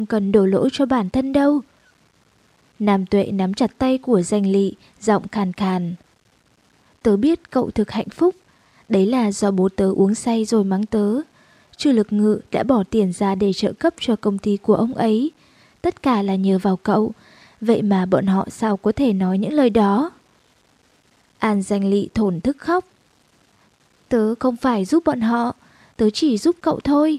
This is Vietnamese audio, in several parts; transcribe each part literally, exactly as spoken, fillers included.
không cần đổ lỗi cho bản thân đâu. Nam Tuệ nắm chặt tay của Danh Lị, giọng khàn khàn. Tớ biết cậu thực hạnh phúc. Đấy là do bố tớ uống say rồi mắng tớ. Chu Lực Ngự đã bỏ tiền ra để trợ cấp cho công ty của ông ấy. Tất cả là nhờ vào cậu. Vậy mà bọn họ sao có thể nói những lời đó? An Danh Lị thổn thức khóc. Tớ không phải giúp bọn họ, tớ chỉ giúp cậu thôi.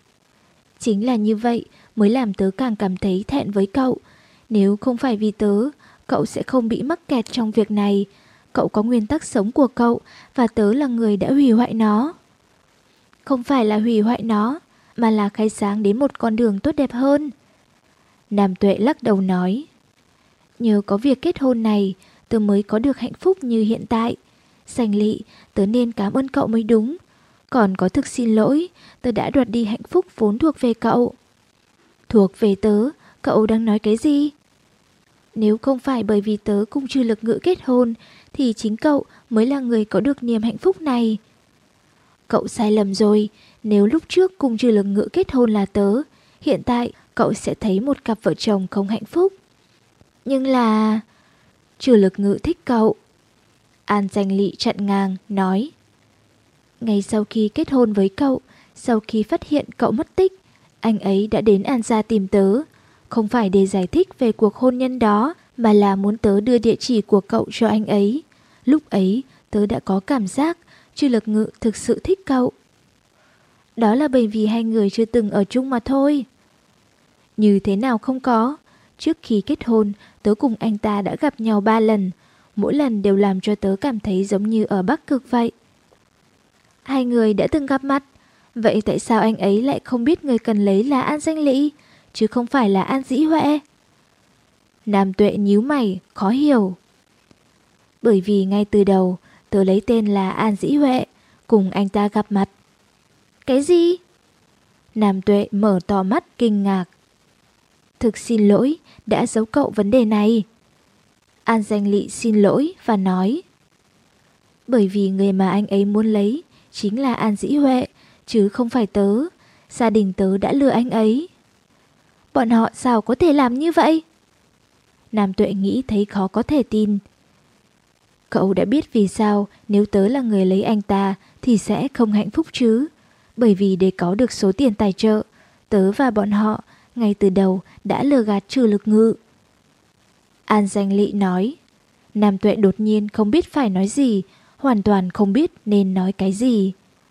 Chính là như vậy mới làm tớ càng cảm thấy thẹn với cậu. Nếu không phải vì tớ, cậu sẽ không bị mắc kẹt trong việc này. Cậu có nguyên tắc sống của cậu và tớ là người đã hủy hoại nó. Không phải là hủy hoại nó, mà là khai sáng đến một con đường tốt đẹp hơn. Nam Tuệ lắc đầu nói. Nhờ có việc kết hôn này, tớ mới có được hạnh phúc như hiện tại. Danh Lị, tớ nên cảm ơn cậu mới đúng. Còn có thực xin lỗi, tớ đã đoạt đi hạnh phúc vốn thuộc về cậu. Thuộc về tớ, cậu đang nói cái gì? Nếu không phải bởi vì tớ cùng Trừ Lực Ngự kết hôn, thì chính cậu mới là người có được niềm hạnh phúc này. Cậu sai lầm rồi, nếu lúc trước cùng Trừ Lực Ngự kết hôn là tớ, hiện tại cậu sẽ thấy một cặp vợ chồng không hạnh phúc. Nhưng là... Trừ Lực Ngự thích cậu. An Danh Lị chặn ngang, nói. Ngay sau khi kết hôn với cậu, sau khi phát hiện cậu mất tích, anh ấy đã đến An gia tìm tớ. Không phải để giải thích về cuộc hôn nhân đó, mà là muốn tớ đưa địa chỉ của cậu cho anh ấy. Lúc ấy, tớ đã có cảm giác Trừ Lực Ngự thực sự thích cậu. Đó là bởi vì hai người chưa từng ở chung mà thôi. Như thế nào không có. Trước khi kết hôn, tớ cùng anh ta đã gặp nhau ba lần. Mỗi lần đều làm cho tớ cảm thấy giống như ở Bắc Cực vậy. Hai người đã từng gặp mặt. Vậy tại sao anh ấy lại không biết người cần lấy là An Danh Lị, chứ không phải là An Dĩ Huệ? Nam Tuệ nhíu mày, khó hiểu. Bởi vì ngay từ đầu, tớ lấy tên là An Dĩ Huệ, cùng anh ta gặp mặt. Cái gì? Nam Tuệ mở to mắt kinh ngạc. Thực xin lỗi, đã giấu cậu vấn đề này. An Danh Lị xin lỗi và nói. Bởi vì người mà anh ấy muốn lấy chính là An Dĩ Huệ, chứ không phải tớ. Gia đình tớ đã lừa anh ấy. Bọn họ sao có thể làm như vậy? Nam Tuệ nghĩ thấy khó có thể tin. Cậu đã biết vì sao nếu tớ là người lấy anh ta thì sẽ không hạnh phúc chứ? Bởi vì để có được số tiền tài trợ, tớ và bọn họ ngay từ đầu đã lừa gạt Trừ Lực Ngự. An Danh Lị nói. Nam Tuệ đột nhiên không biết phải nói gì, hoàn toàn không biết nên nói cái gì.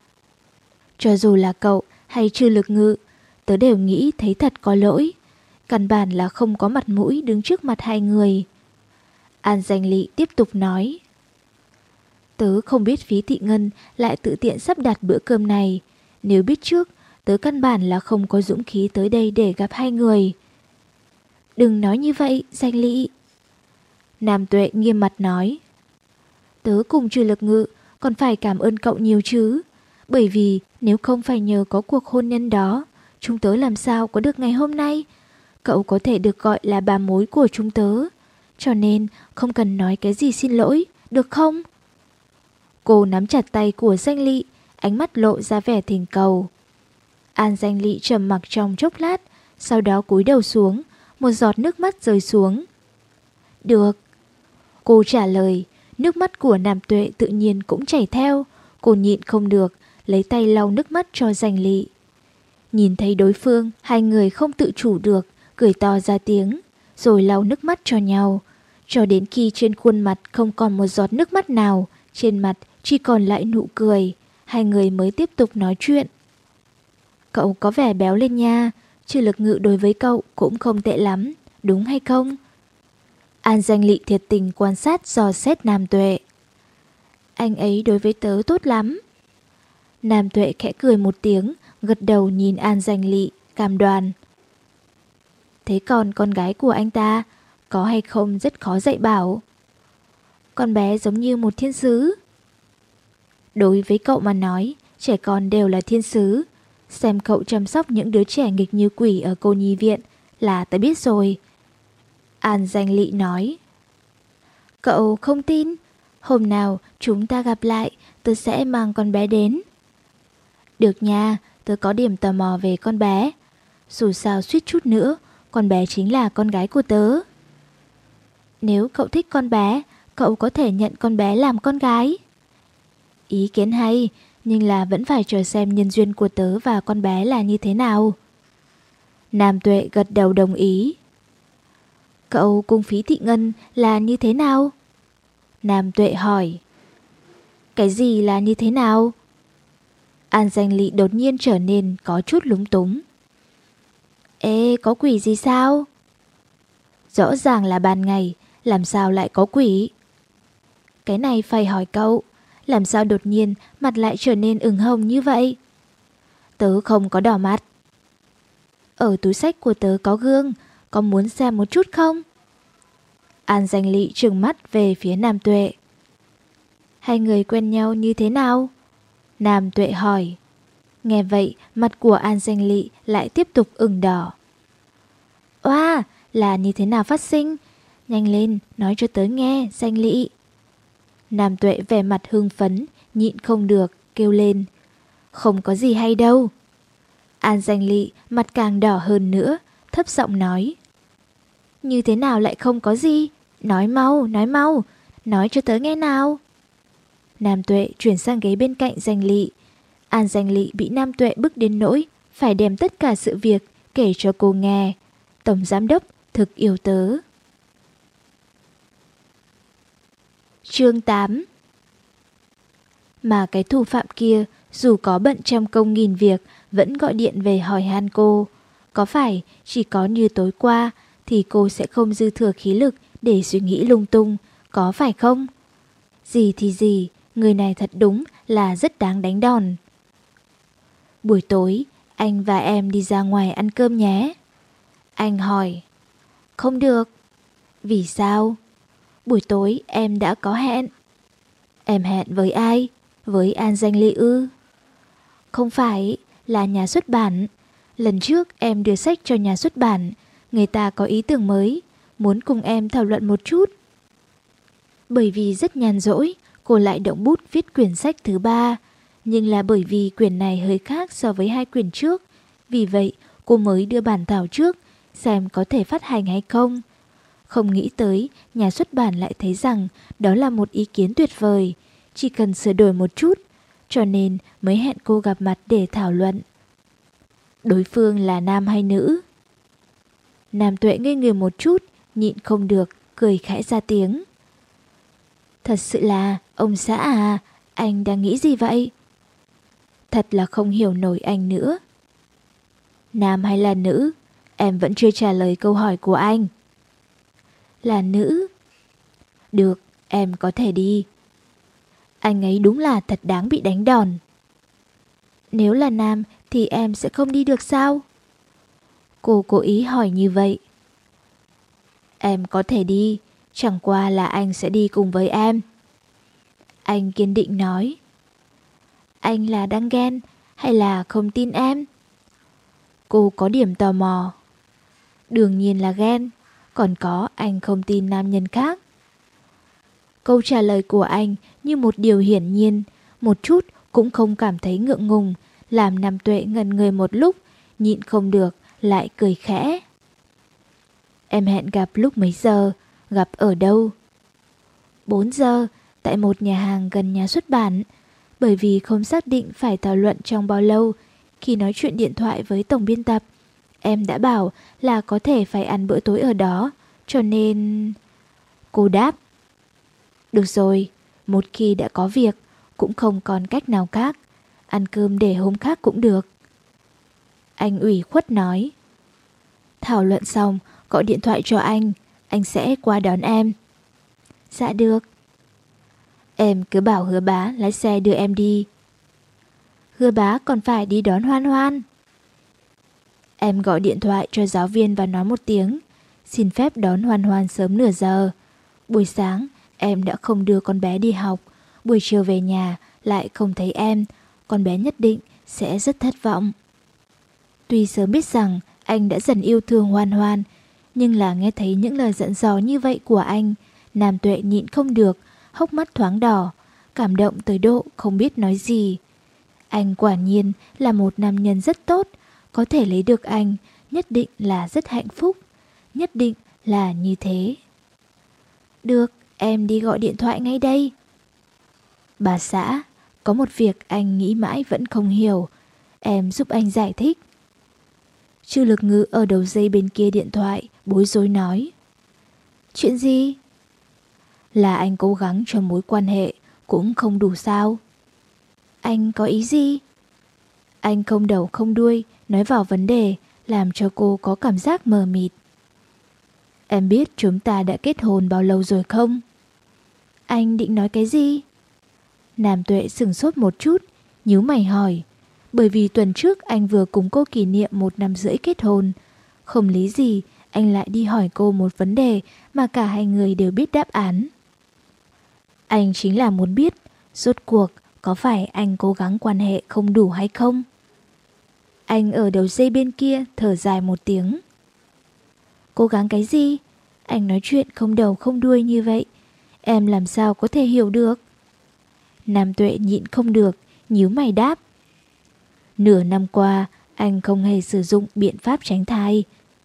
Cho dù là cậu hay Trừ Lực Ngự, tớ đều nghĩ thấy thật có lỗi. Căn bản là không có mặt mũi đứng trước mặt hai người. An Danh Lị tiếp tục nói. Tớ không biết Phí Thị Ngân lại tự tiện sắp đặt bữa cơm này. Nếu biết trước, tớ căn bản là không có dũng khí tới đây để gặp hai người. Đừng nói như vậy, Danh Lị. Nam Tuệ nghiêm mặt nói. Tớ cùng Trừ Lực Ngự còn phải cảm ơn cậu nhiều chứ. Bởi vì nếu không phải nhờ có cuộc hôn nhân đó, chúng tớ làm sao có được ngày hôm nay. Cậu có thể được gọi là bà mối của chúng tớ. Cho nên không cần nói cái gì xin lỗi, được không? Cô nắm chặt tay của Danh Lị, ánh mắt lộ ra vẻ thỉnh cầu. An Danh Lị trầm mặc trong chốc lát, sau đó cúi đầu xuống, một giọt nước mắt rơi xuống. Được. Cô trả lời, nước mắt của Nam Tuệ tự nhiên cũng chảy theo. Cô nhịn không được, lấy tay lau nước mắt cho Danh Lị. Nhìn thấy đối phương, hai người không tự chủ được, cười to ra tiếng, rồi lau nước mắt cho nhau. Cho đến khi trên khuôn mặt không còn một giọt nước mắt nào, trên mặt chỉ còn lại nụ cười, hai người mới tiếp tục nói chuyện. Cậu có vẻ béo lên nha, Trừ Lực Ngự đối với cậu cũng không tệ lắm, đúng hay không? An Danh Lị thiệt tình quan sát dò xét Nam Tuệ. Anh ấy đối với tớ tốt lắm. Nam Tuệ khẽ cười một tiếng, gật đầu nhìn An Danh Lị, cam đoan. Thế còn con gái của anh ta, có hay không rất khó dạy bảo. Con bé giống như một thiên sứ. Đối với cậu mà nói, trẻ con đều là thiên sứ. Xem cậu chăm sóc những đứa trẻ nghịch như quỷ ở cô nhi viện là ta biết rồi. An Danh Lị nói. Cậu không tin? Hôm nào chúng ta gặp lại, tớ sẽ mang con bé đến. Được nha, tớ có điểm tò mò về con bé. Dù sao suýt chút nữa, con bé chính là con gái của tớ. Nếu cậu thích con bé, cậu có thể nhận con bé làm con gái. Ý kiến hay, nhưng là vẫn phải chờ xem nhân duyên của tớ và con bé là như thế nào. Nam Tuệ gật đầu đồng ý. Cậu cùng Phí Thị Ngân là như thế nào? Nam Tuệ hỏi. Cái gì là như thế nào? An Danh Lị đột nhiên trở nên có chút lúng túng. Ê, có quỷ gì sao? Rõ ràng là ban ngày, làm sao lại có quỷ? Cái này phải hỏi cậu, làm sao đột nhiên mặt lại trở nên ửng hồng như vậy? Tớ không có đỏ mặt. Ở túi xách của tớ có gương, có muốn xem một chút không? An Danh Lị trừng mắt về phía Nam Tuệ. Hai người quen nhau như thế nào? Nam Tuệ hỏi. Nghe vậy, mặt của An Danh Lị lại tiếp tục ửng đỏ. Oa, là như thế nào phát sinh? Nhanh lên, nói cho tớ nghe, Danh Lị. Nam Tuệ vẻ mặt hưng phấn, nhịn không được, kêu lên. Không có gì hay đâu. An Danh Lị mặt càng đỏ hơn nữa, thấp giọng nói. Như thế nào lại không có gì? Nói mau, nói mau, nói cho tớ nghe nào. Nam Tuệ chuyển sang ghế bên cạnh Danh Lị. An Danh Lị bị Nam Tuệ bức đến nỗi phải đem tất cả sự việc kể cho cô nghe. Tổng giám đốc thực yêu tớ. Chương tám. Mà cái thủ phạm kia dù có bận trăm công nghìn việc vẫn gọi điện về hỏi han cô. Có phải chỉ có như tối qua thì cô sẽ không dư thừa khí lực để suy nghĩ lung tung, có phải không? Gì thì gì, người này thật đúng là rất đáng đánh đòn. Buổi tối, anh và em đi ra ngoài ăn cơm nhé. Anh hỏi. Không được. Vì sao? Buổi tối em đã có hẹn. Em hẹn với ai? Với An Danh Lị ư? Không phải, là nhà xuất bản. Lần trước em đưa sách cho nhà xuất bản, người ta có ý tưởng mới, muốn cùng em thảo luận một chút. Bởi vì rất nhàn rỗi, cô lại động bút viết quyển sách thứ ba. Nhưng là bởi vì quyển này hơi khác so với hai quyển trước, vì vậy cô mới đưa bản thảo trước, xem có thể phát hành hay không. Không nghĩ tới, nhà xuất bản lại thấy rằng đó là một ý kiến tuyệt vời, chỉ cần sửa đổi một chút, cho nên mới hẹn cô gặp mặt để thảo luận. Đối phương là nam hay nữ? Nam Tuệ ngây người một chút, nhịn không được, cười khẽ ra tiếng. Thật sự là, ông xã à, anh đang nghĩ gì vậy? Thật là không hiểu nổi anh nữa. Nam hay là nữ? Em vẫn chưa trả lời câu hỏi của anh. Là nữ. Được, em có thể đi. Anh ấy đúng là thật đáng bị đánh đòn. Nếu là nam thì em sẽ không đi được sao? Cô cố ý hỏi như vậy. Em có thể đi, chẳng qua là anh sẽ đi cùng với em. Anh kiên định nói. Anh là đang ghen hay là không tin em? Cô có điểm tò mò. Đương nhiên là ghen, còn có anh không tin nam nhân khác. Câu trả lời của anh như một điều hiển nhiên, một chút cũng không cảm thấy ngượng ngùng, làm Nam Tuệ ngẩn người một lúc, nhịn không được, lại cười khẽ. Em hẹn gặp lúc mấy giờ, gặp ở đâu? bốn giờ, tại một nhà hàng gần nhà xuất bản. Bởi vì không xác định phải thảo luận trong bao lâu, khi nói chuyện điện thoại với tổng biên tập, em đã bảo là có thể phải ăn bữa tối ở đó, cho nên... Cô đáp. Được rồi, một khi đã có việc, cũng không còn cách nào khác, ăn cơm để hôm khác cũng được. Anh ủy khuất nói. Thảo luận xong, gọi điện thoại cho anh, anh sẽ qua đón em. Dạ được. Em cứ bảo Hứa Bá lái xe đưa em đi. Hứa Bá còn phải đi đón Hoan Hoan. Em gọi điện thoại cho giáo viên và nói một tiếng, xin phép đón Hoan Hoan sớm nửa giờ. Buổi sáng em đã không đưa con bé đi học, buổi chiều về nhà lại không thấy em, con bé nhất định sẽ rất thất vọng. Tuy sớm biết rằng anh đã dần yêu thương Hoan Hoan, nhưng là nghe thấy những lời giận dò như vậy của anh, Nam Tuệ nhịn không được, hốc mắt thoáng đỏ, cảm động tới độ không biết nói gì. Anh quả nhiên là một nam nhân rất tốt, có thể lấy được anh, nhất định là rất hạnh phúc. nhất định là như thế. Được, em đi gọi điện thoại ngay đây. Bà xã, có một việc anh nghĩ mãi vẫn không hiểu. Em giúp anh giải thích. Trư Lực Ngữ ở đầu dây bên kia điện thoại bối rối nói. Chuyện gì? Là anh cố gắng cho mối quan hệ cũng không đủ sao? Anh có ý gì? Anh không đầu không đuôi nói vào vấn đề, làm cho cô có cảm giác mờ mịt. Em biết chúng ta đã kết hôn bao lâu rồi không? Anh định nói cái gì? Nam Tuệ sửng sốt một chút, nhíu mày hỏi. Bởi vì tuần trước anh vừa cùng cô kỷ niệm một năm rưỡi kết hôn. Không lý gì, anh lại đi hỏi cô một vấn đề mà cả hai người đều biết đáp án. Anh chính là muốn biết, rốt cuộc có phải anh cố gắng quan hệ không đủ hay không? Anh ở đầu dây bên kia thở dài một tiếng. Cố gắng cái gì? Anh nói chuyện không đầu không đuôi như vậy, em làm sao có thể hiểu được? Nam Tuệ nhịn không được, nhíu mày đáp. Nửa năm qua, anh không hề sử dụng biện pháp tránh thai.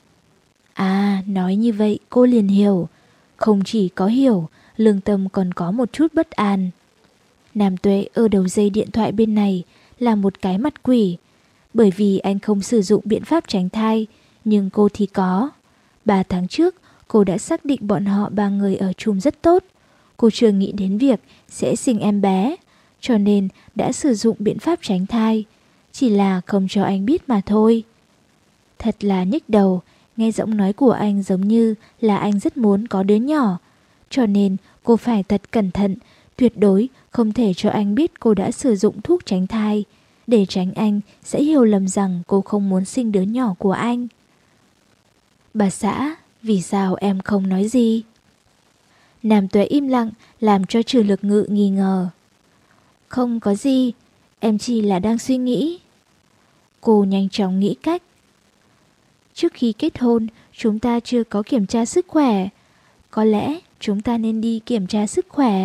À, nói như vậy cô liền hiểu. Không chỉ có hiểu, lương tâm còn có một chút bất an. Nam Tuệ ở đầu dây điện thoại bên này là một cái mặt quỷ. Bởi vì anh không sử dụng biện pháp tránh thai, nhưng cô thì có. Ba tháng trước, cô đã xác định bọn họ ba người ở chung rất tốt. Cô chưa nghĩ đến việc sẽ sinh em bé, cho nên đã sử dụng biện pháp tránh thai. Chỉ là không cho anh biết mà thôi. Thật là nhức đầu, nghe giọng nói của anh giống như là anh rất muốn có đứa nhỏ. Cho nên cô phải thật cẩn thận, tuyệt đối không thể cho anh biết cô đã sử dụng thuốc tránh thai, để tránh anh sẽ hiểu lầm rằng cô không muốn sinh đứa nhỏ của anh. Bà xã, vì sao em không nói gì? Nam Tuệ im lặng làm cho Trừ Lực Ngữ nghi ngờ. Không có gì, em chỉ là đang suy nghĩ. Cô nhanh chóng nghĩ cách. Trước khi kết hôn, chúng ta chưa có kiểm tra sức khỏe. Có lẽ chúng ta nên đi kiểm tra sức khỏe.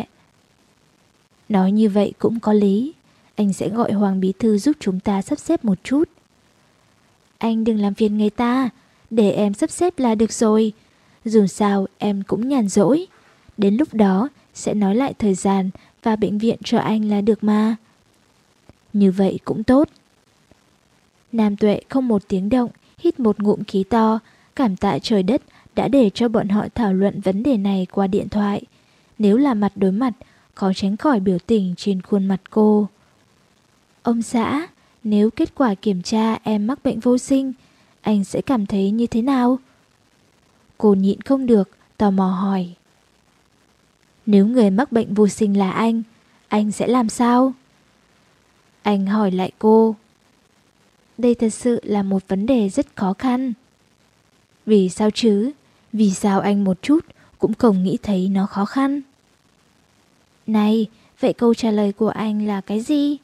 Nói như vậy cũng có lý. Anh sẽ gọi Hoàng Bí Thư giúp chúng ta sắp xếp một chút. Anh đừng làm phiền người ta, để em sắp xếp là được rồi. Dù sao em cũng nhàn rỗi. Đến lúc đó sẽ nói lại thời gian và bệnh viện cho anh là được mà. Như vậy cũng tốt. Nam Tuệ không một tiếng động, hít một ngụm khí to, cảm tạ trời đất đã để cho bọn họ thảo luận vấn đề này qua điện thoại. Nếu là mặt đối mặt, khó tránh khỏi biểu tình trên khuôn mặt cô. Ông xã, nếu kết quả kiểm tra em mắc bệnh vô sinh, anh sẽ cảm thấy như thế nào? Cô nhịn không được, tò mò hỏi. Nếu người mắc bệnh vô sinh là anh, anh sẽ làm sao? Anh hỏi lại cô. Đây thật sự là một vấn đề rất khó khăn. Vì sao chứ? Vì sao anh một chút cũng không nghĩ thấy nó khó khăn? Này, vậy câu trả lời của anh là cái gì?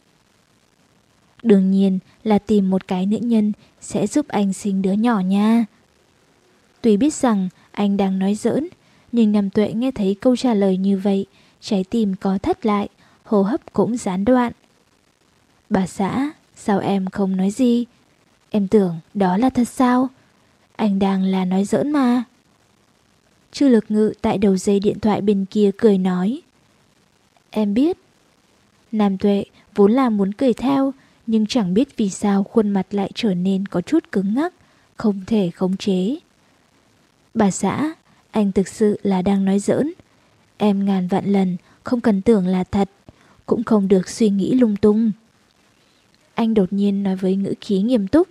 Đương nhiên là tìm một cái nữ nhân sẽ giúp anh sinh đứa nhỏ nha. Tuy biết rằng anh đang nói giỡn, nhưng Nam Tuệ nghe thấy câu trả lời như vậy, trái tim có thắt lại, hô hấp cũng gián đoạn. Bà xã, sao em không nói gì? Em tưởng đó là thật sao? Anh đang là nói giỡn mà. Trư Lực Ngữ tại đầu dây điện thoại bên kia cười nói. Em biết. Nam Tuệ vốn là muốn cười theo, nhưng chẳng biết vì sao khuôn mặt lại trở nên có chút cứng ngắc, không thể khống chế. Bà xã, anh thực sự là đang nói giỡn. Em ngàn vạn lần không cần tưởng là thật, cũng không được suy nghĩ lung tung. Anh đột nhiên nói với ngữ khí nghiêm túc.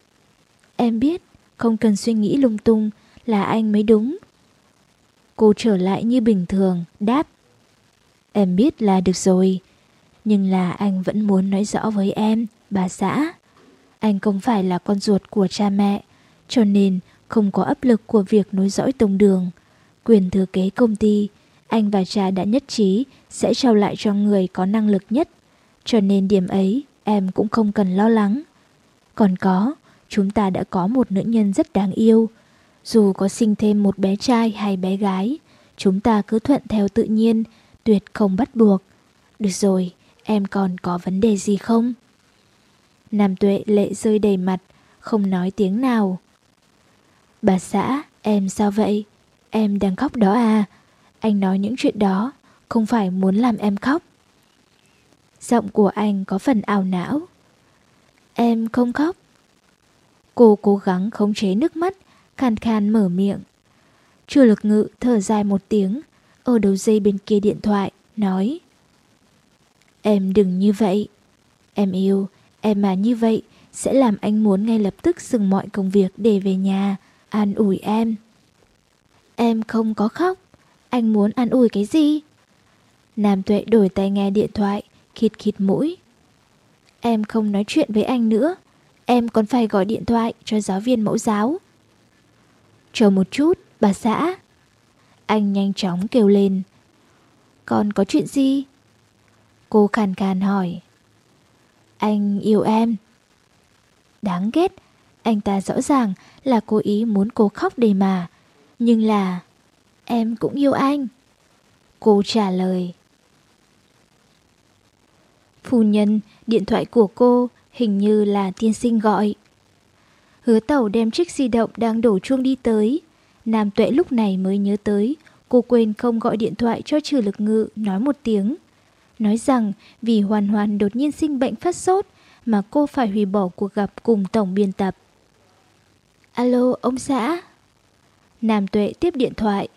Em biết, không cần suy nghĩ lung tung là anh mới đúng. Cô trở lại như bình thường, đáp. Em biết là được rồi, nhưng là anh vẫn muốn nói rõ với em, bà xã. Anh không phải là con ruột của cha mẹ, cho nên không có áp lực của việc nối dõi tông đường. Quyền thừa kế công ty, anh và cha đã nhất trí sẽ trao lại cho người có năng lực nhất. Cho nên điểm ấy em cũng không cần lo lắng. Còn có, chúng ta đã có một nữ nhân rất đáng yêu. Dù có sinh thêm một bé trai hay bé gái, chúng ta cứ thuận theo tự nhiên, tuyệt không bắt buộc. Được rồi, em còn có vấn đề gì không? Nam Tuệ lệ rơi đầy mặt, không nói tiếng nào. Bà xã, Em sao vậy? Em đang khóc đó à? Anh nói những chuyện đó không phải muốn làm em khóc. Giọng của anh có phần ảo não. Em không khóc. Cô cố gắng khống chế nước mắt, khan khan mở miệng. Chu Lực Ngự thở dài một tiếng, ở đầu dây bên kia điện thoại, nói: Em đừng như vậy. Em yêu, em mà như vậy sẽ làm anh muốn ngay lập tức dừng mọi công việc để về nhà, an ủi em. Em không có khóc. Anh muốn an ủi cái gì? Nam Tuệ đổi tai nghe điện thoại, khịt khịt mũi. Em không nói chuyện với anh nữa. Em còn phải gọi điện thoại cho giáo viên mẫu giáo. Chờ một chút, bà xã. Anh nhanh chóng kêu lên. Còn có chuyện gì? Cô khàn khàn hỏi. Anh yêu em. Đáng ghét. Anh ta rõ ràng là cố ý muốn cô khóc để mà. Nhưng là em cũng yêu anh. Cô trả lời. Phu nhân, điện thoại của cô hình như là tiên sinh gọi. Hứa Tẩu đem chiếc di động đang đổ chuông đi tới. Nam Tuệ lúc này mới nhớ tới cô quên không gọi điện thoại cho Trừ Lực Ngự nói một tiếng. Nói rằng vì Hoàn Hoàn đột nhiên sinh bệnh phát sốt mà cô phải hủy bỏ cuộc gặp cùng tổng biên tập. Alo, ông xã. Nam Tuệ tiếp điện thoại.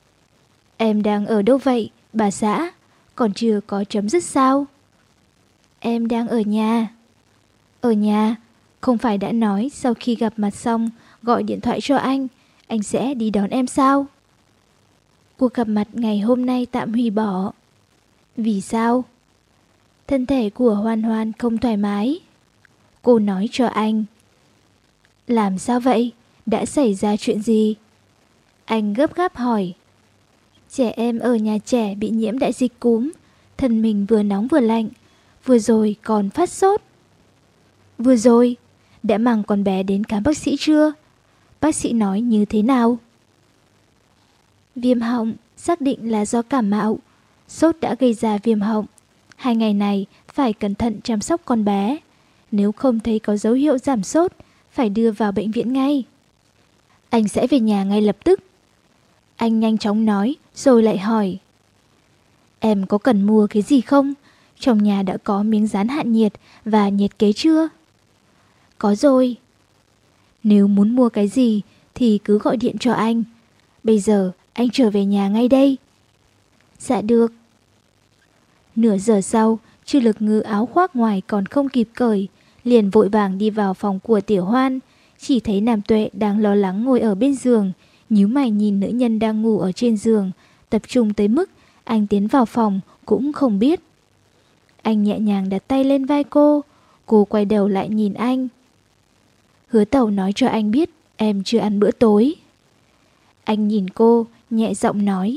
Em đang ở đâu vậy, bà xã? Còn chưa có chấm dứt sao? Em đang ở nhà. Ở nhà? Không phải đã nói sau khi gặp mặt xong gọi điện thoại cho anh, anh sẽ đi đón em sao? Cuộc gặp mặt ngày hôm nay tạm hủy bỏ. Vì sao? Thân thể của Hoan Hoan không thoải mái. Cô nói cho anh. Làm sao vậy? Đã xảy ra chuyện gì? Anh gấp gáp hỏi. Trẻ em ở nhà trẻ bị nhiễm đại dịch cúm, thân mình vừa nóng vừa lạnh, vừa rồi còn phát sốt. Vừa rồi? Đã mang con bé đến khám bác sĩ chưa? Bác sĩ nói như thế nào? Viêm họng, xác định là do cảm mạo. Sốt đã gây ra viêm họng. Hai ngày này phải cẩn thận chăm sóc con bé. Nếu không thấy có dấu hiệu giảm sốt, phải đưa vào bệnh viện ngay. Anh sẽ về nhà ngay lập tức. Anh nhanh chóng nói rồi lại hỏi. Em có cần mua cái gì không? Trong nhà đã có miếng dán hạ nhiệt và nhiệt kế chưa? Có rồi. Nếu muốn mua cái gì thì cứ gọi điện cho anh. Bây giờ anh trở về nhà ngay đây. Dạ được. Nửa giờ sau, Trừ Lực Ngự áo khoác ngoài còn không kịp cởi, liền vội vàng đi vào phòng của Tiểu Hoan. Chỉ thấy Nam Tuệ đang lo lắng ngồi ở bên giường, nhíu mày nhìn nữ nhân đang ngủ ở trên giường, tập trung tới mức anh tiến vào phòng cũng không biết. Anh nhẹ nhàng đặt tay lên vai cô, cô quay đầu lại nhìn anh. Hứa Tẩu nói cho anh biết em chưa ăn bữa tối. Anh nhìn cô, nhẹ giọng nói.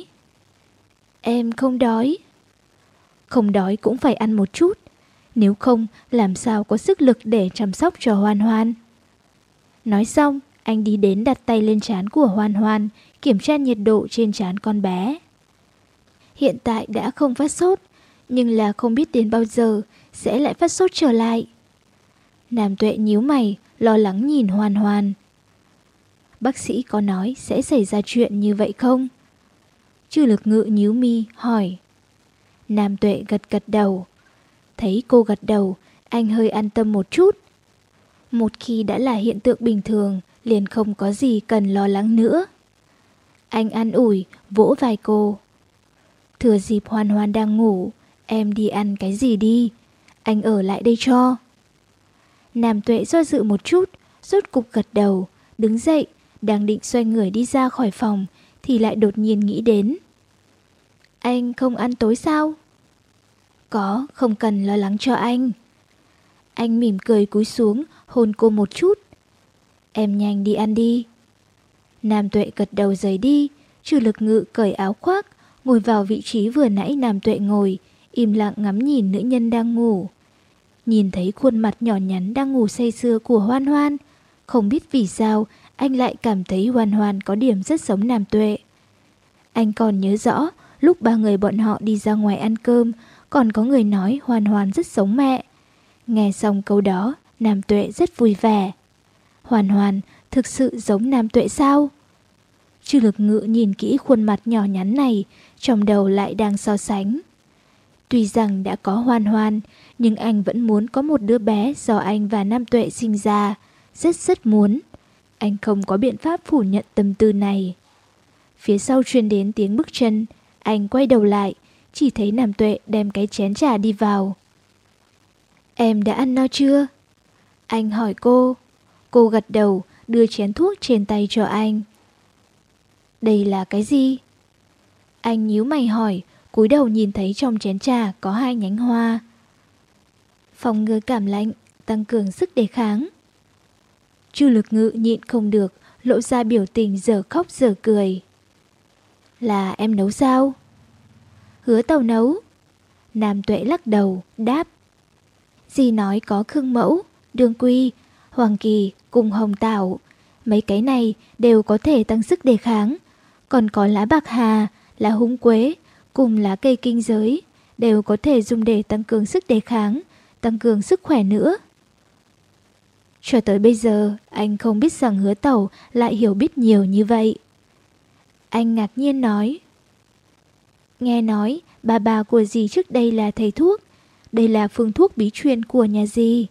Em không đói. Không đói cũng phải ăn một chút, nếu không làm sao có sức lực để chăm sóc cho Hoan Hoan. Nói xong, anh đi đến đặt tay lên trán của Hoan Hoan, kiểm tra nhiệt độ trên trán con bé. Hiện tại đã không phát sốt, nhưng là không biết đến bao giờ sẽ lại phát sốt trở lại. Nam Tuệ nhíu mày, lo lắng nhìn Hoan Hoan. Bác sĩ có nói sẽ xảy ra chuyện như vậy không? Trừ Lực Ngự nhíu mi hỏi. Nam Tuệ gật gật đầu. Thấy cô gật đầu, anh hơi an tâm một chút. Một khi đã là hiện tượng bình thường, liền không có gì cần lo lắng nữa. Anh an ủi, vỗ vai cô. Thừa dịp Hoan Hoan đang ngủ, em đi ăn cái gì đi, anh ở lại đây cho. Nam Tuệ do dự một chút, rốt cục gật đầu, đứng dậy, đang định xoay người đi ra khỏi phòng, thì lại đột nhiên nghĩ đến. Anh không ăn tối sao? Có, không cần lo lắng cho anh. Anh mỉm cười cúi xuống, hôn cô một chút. Em nhanh đi ăn đi. Nam Tuệ gật đầu rời đi. Trừ Lực Ngự cởi áo khoác, ngồi vào vị trí vừa nãy Nam Tuệ ngồi, im lặng ngắm nhìn nữ nhân đang ngủ. Nhìn thấy khuôn mặt nhỏ nhắn đang ngủ say sưa của Hoan Hoan, không biết vì sao anh lại cảm thấy Hoan Hoan có điểm rất giống Nam Tuệ. Anh còn nhớ rõ lúc ba người bọn họ đi ra ngoài ăn cơm, còn có người nói Hoan Hoan rất giống mẹ. Nghe xong câu đó, Nam Tuệ rất vui vẻ. Hoan Hoan thực sự giống Nam Tuệ sao? Trừ Lực Ngự nhìn kỹ khuôn mặt nhỏ nhắn này, trong đầu lại đang so sánh. Tuy rằng đã có Hoan Hoan, nhưng anh vẫn muốn có một đứa bé do anh và Nam Tuệ sinh ra. Rất rất muốn. Anh không có biện pháp phủ nhận tâm tư này. Phía sau truyền đến tiếng bước chân. Anh quay đầu lại, chỉ thấy Nam Tuệ đem cái chén trà đi vào. Em đã ăn no chưa? Anh hỏi cô. Cô gật đầu, đưa chén thuốc trên tay cho anh. Đây là cái gì? Anh nhíu mày hỏi, cúi đầu nhìn thấy trong chén trà có hai nhánh hoa. Phòng ngừa cảm lạnh, tăng cường sức đề kháng. Trừ Lực Ngự nhịn không được, lộ ra biểu tình giờ khóc giờ cười. Là em nấu sao? Hứa Tàu nấu. Nam Tuệ lắc đầu, đáp. Dì nói có khương mẫu, đường quy, hoàng kỳ cùng hồng tảo. Mấy cái này đều có thể tăng sức đề kháng. Còn có lá bạc hà, lá húng quế cùng lá cây kinh giới đều có thể dùng để tăng cường sức đề kháng, tăng cường sức khỏe nữa. Cho tới bây giờ, anh không biết rằng Hứa Tẩu lại hiểu biết nhiều như vậy. Anh ngạc nhiên nói. Nghe nói, bà bà của dì trước đây là thầy thuốc. Đây là phương thuốc bí truyền của nhà dì.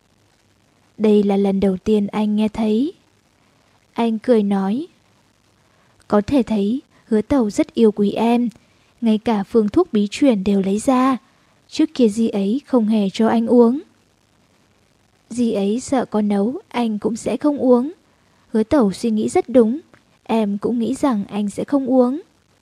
Đây là lần đầu tiên anh nghe thấy. Anh cười nói. Có thể thấy, Hứa Tẩu rất yêu quý em. Ngay cả phương thuốc bí truyền đều lấy ra. Trước kia dì ấy không hề cho anh uống. Dì ấy sợ có nấu, anh cũng sẽ không uống. Hứa Tẩu suy nghĩ rất đúng. Em cũng nghĩ rằng anh sẽ không uống.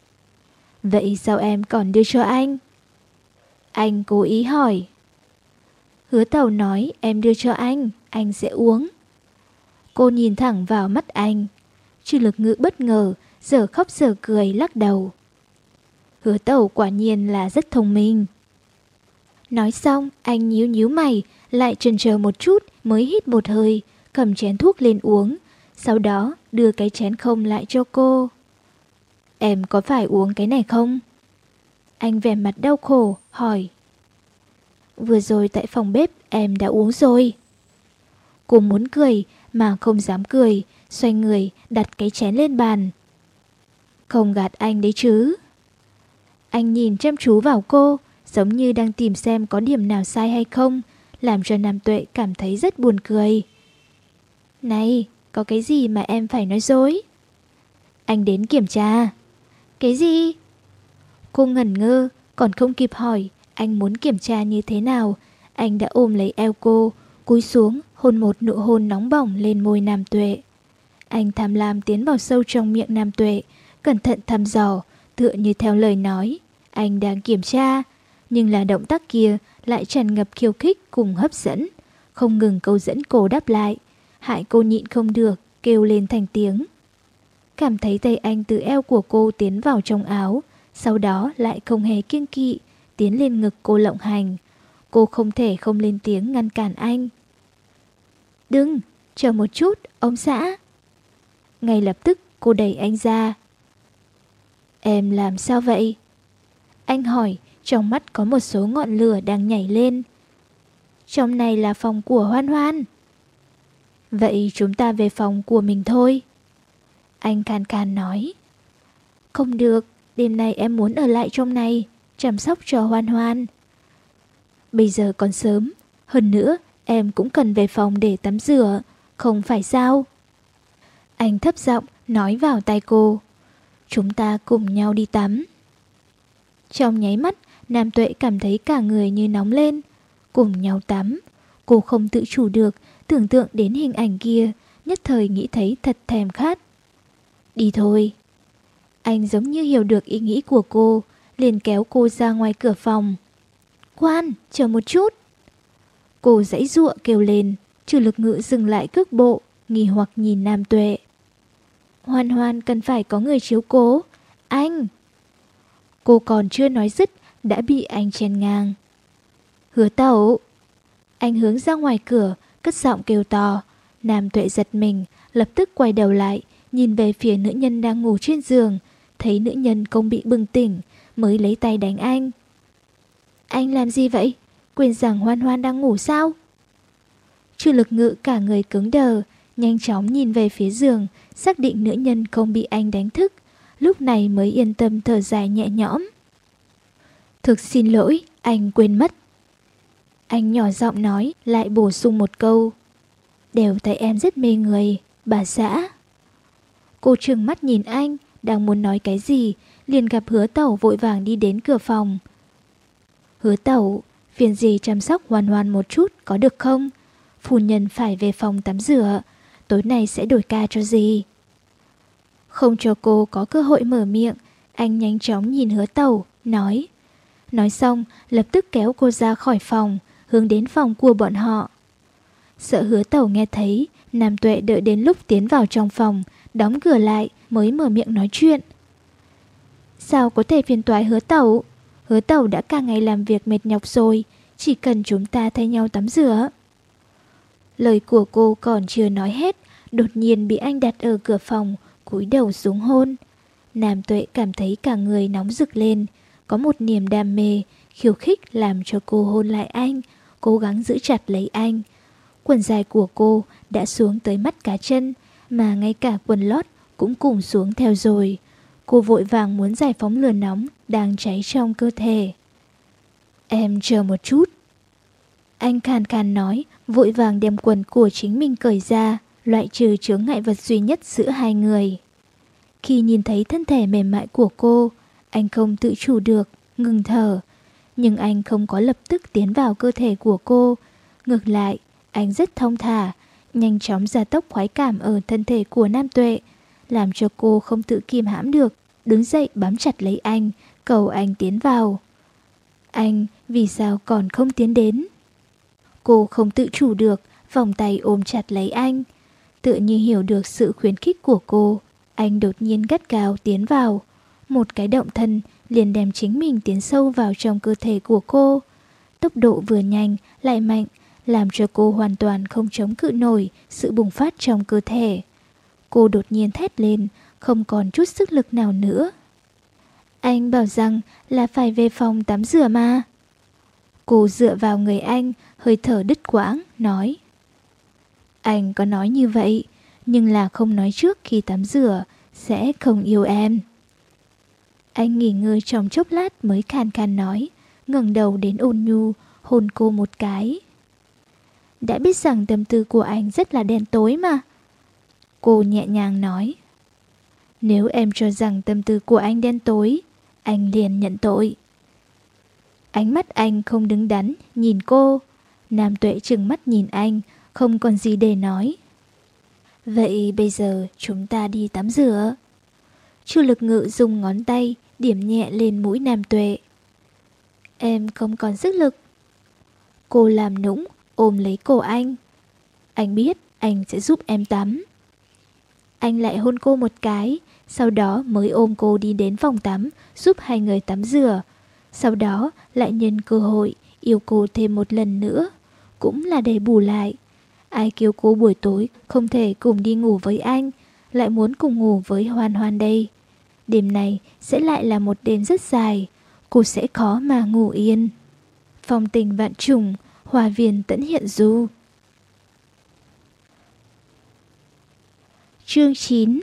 Vậy sao em còn đưa cho anh? Anh cố ý hỏi. Hứa Tẩu nói em đưa cho anh, anh sẽ uống. Cô nhìn thẳng vào mắt anh. Trừ Lực Ngự bất ngờ, giờ khóc giờ cười lắc đầu. Hứa Tẩu quả nhiên là rất thông minh. Nói xong, anh nhíu nhíu mày, lại chần chờ một chút mới hít một hơi, cầm chén thuốc lên uống, sau đó đưa cái chén không lại cho cô. Em có phải uống cái này không? Anh vẻ mặt đau khổ, hỏi. Vừa rồi tại phòng bếp em đã uống rồi. Cô muốn cười mà không dám cười, xoay người đặt cái chén lên bàn. Không gạt anh đấy chứ. Anh nhìn chăm chú vào cô, giống như đang tìm xem có điểm nào sai hay không, làm cho Nam Tuệ cảm thấy rất buồn cười. Này, có cái gì mà em phải nói dối? Anh đến kiểm tra. Cái gì? Cô ngẩn ngơ, còn không kịp hỏi anh muốn kiểm tra như thế nào. Anh đã ôm lấy eo cô, cúi xuống hôn một nụ hôn nóng bỏng lên môi Nam Tuệ. Anh tham lam tiến vào sâu trong miệng Nam Tuệ, cẩn thận thăm dò, tựa như theo lời nói. Anh đang kiểm tra, nhưng là động tác kia lại tràn ngập khiêu khích cùng hấp dẫn, không ngừng câu dẫn cô đáp lại, hại cô nhịn không được, kêu lên thành tiếng. Cảm thấy tay anh từ eo của cô tiến vào trong áo, sau đó lại không hề kiêng kỵ, tiến lên ngực cô lộng hành. Cô không thể không lên tiếng ngăn cản anh. Đừng, chờ một chút, ông xã. Ngay lập tức cô đẩy anh ra. Em làm sao vậy? Anh hỏi, trong mắt có một số ngọn lửa đang nhảy lên. Trong này là phòng của Hoan Hoan. Vậy chúng ta về phòng của mình thôi. Anh khan khan nói. Không được, đêm nay em muốn ở lại trong này, chăm sóc cho Hoan Hoan. Bây giờ còn sớm, hơn nữa em cũng cần về phòng để tắm rửa, không phải sao? Anh thấp giọng nói vào tai cô. Chúng ta cùng nhau đi tắm. Trong nháy mắt, Nam Tuệ cảm thấy cả người như nóng lên. Cùng nhau tắm. Cô không tự chủ được, tưởng tượng đến hình ảnh kia, nhất thời nghĩ thấy thật thèm khát. Đi thôi. Anh giống như hiểu được ý nghĩ của cô, liền kéo cô ra ngoài cửa phòng. Khoan, chờ một chút. Cô giãy giụa kêu lên. Trừ Lực Ngự dừng lại cước bộ, nghi hoặc nhìn Nam Tuệ. Hoan Hoan cần phải có người chiếu cố. Anh! Cô còn chưa nói dứt, đã bị anh chen ngang. Hứa Tẩu! Anh hướng ra ngoài cửa, cất giọng kêu to. Nam Tuệ giật mình, lập tức quay đầu lại, nhìn về phía nữ nhân đang ngủ trên giường. Thấy nữ nhân không bị bừng tỉnh, mới lấy tay đánh anh. Anh làm gì vậy? Quên rằng Hoan Hoan đang ngủ sao? Trừ Lực Ngự cả người cứng đờ, nhanh chóng nhìn về phía giường, xác định nữ nhân không bị anh đánh thức, lúc này mới yên tâm thở dài nhẹ nhõm. Thực xin lỗi, anh quên mất. Anh nhỏ giọng nói, lại bổ sung một câu. Đều thấy em rất mê người, bà xã. Cô trừng mắt nhìn anh, đang muốn nói cái gì, liền gặp Hứa Tẩu vội vàng đi đến cửa phòng. Hứa Tẩu, phiền gì chăm sóc Hoan Hoan một chút có được không? Phu nhân phải về phòng tắm rửa, tối nay sẽ đổi ca cho dì. Không cho cô có cơ hội mở miệng, anh nhanh chóng nhìn Hứa Tẩu, nói. Nói xong, lập tức kéo cô ra khỏi phòng, hướng đến phòng của bọn họ. Sợ Hứa Tẩu nghe thấy, Nam Tuệ đợi đến lúc tiến vào trong phòng, đóng cửa lại mới mở miệng nói chuyện. Sao có thể phiền toái Hứa Tẩu? Hứa Tẩu đã cả ngày làm việc mệt nhọc rồi, chỉ cần chúng ta thay nhau tắm rửa. Lời của cô còn chưa nói hết, đột nhiên bị anh đặt ở cửa phòng, cúi đầu xuống hôn. Nam Tuệ cảm thấy cả người nóng rực lên, có một niềm đam mê, khiêu khích làm cho cô hôn lại anh, cố gắng giữ chặt lấy anh. Quần dài của cô đã xuống tới mắt cá chân, mà ngay cả quần lót cũng cùng xuống theo rồi. Cô vội vàng muốn giải phóng lửa nóng đang cháy trong cơ thể. Em chờ một chút. Anh khàn khàn nói, vội vàng đem quần của chính mình cởi ra, loại trừ chướng ngại vật duy nhất giữa hai người. Khi nhìn thấy thân thể mềm mại của cô, anh không tự chủ được, ngừng thở. Nhưng anh không có lập tức tiến vào cơ thể của cô. Ngược lại, anh rất thong thả, nhanh chóng gia tốc khoái cảm ở thân thể của Nam Tuệ, làm cho cô không tự kìm hãm được, đứng dậy bám chặt lấy anh, cầu anh tiến vào. Anh vì sao còn không tiến đến? Cô không tự chủ được, vòng tay ôm chặt lấy anh. Tựa như hiểu được sự khuyến khích của cô, anh đột nhiên gắt gao tiến vào. Một cái động thân liền đem chính mình tiến sâu vào trong cơ thể của cô. Tốc độ vừa nhanh lại mạnh, làm cho cô hoàn toàn không chống cự nổi sự bùng phát trong cơ thể. Cô đột nhiên thét lên, không còn chút sức lực nào nữa. Anh bảo rằng là phải về phòng tắm rửa mà. Cô dựa vào người anh, hơi thở đứt quãng, nói. Anh có nói như vậy, nhưng là không nói trước khi tắm rửa, sẽ không yêu em. Anh nghỉ ngơi trong chốc lát mới khàn khàn nói, ngẩng đầu đến ôn nhu, hôn cô một cái. Đã biết rằng tâm tư của anh rất là đen tối mà. Cô nhẹ nhàng nói. Nếu em cho rằng tâm tư của anh đen tối, anh liền nhận tội. Ánh mắt anh không đứng đắn, nhìn cô. Nam Tuệ trừng mắt nhìn anh, không còn gì để nói. Vậy bây giờ chúng ta đi tắm rửa. Chu Lực Ngự dùng ngón tay điểm nhẹ lên mũi Nam Tuệ. Em không còn sức lực. Cô làm nũng, ôm lấy cổ anh. Anh biết anh sẽ giúp em tắm. Anh lại hôn cô một cái, sau đó mới ôm cô đi đến phòng tắm, giúp hai người tắm rửa. Sau đó lại nhân cơ hội yêu cô thêm một lần nữa, cũng là để bù lại. Ai kêu cô buổi tối không thể cùng đi ngủ với anh, lại muốn cùng ngủ với Hoan Hoan đây. Đêm này sẽ lại là một đêm rất dài, cô sẽ khó mà ngủ yên. Phong tình vạn trùng, hoa viên tẫn hiện du. Chương chín.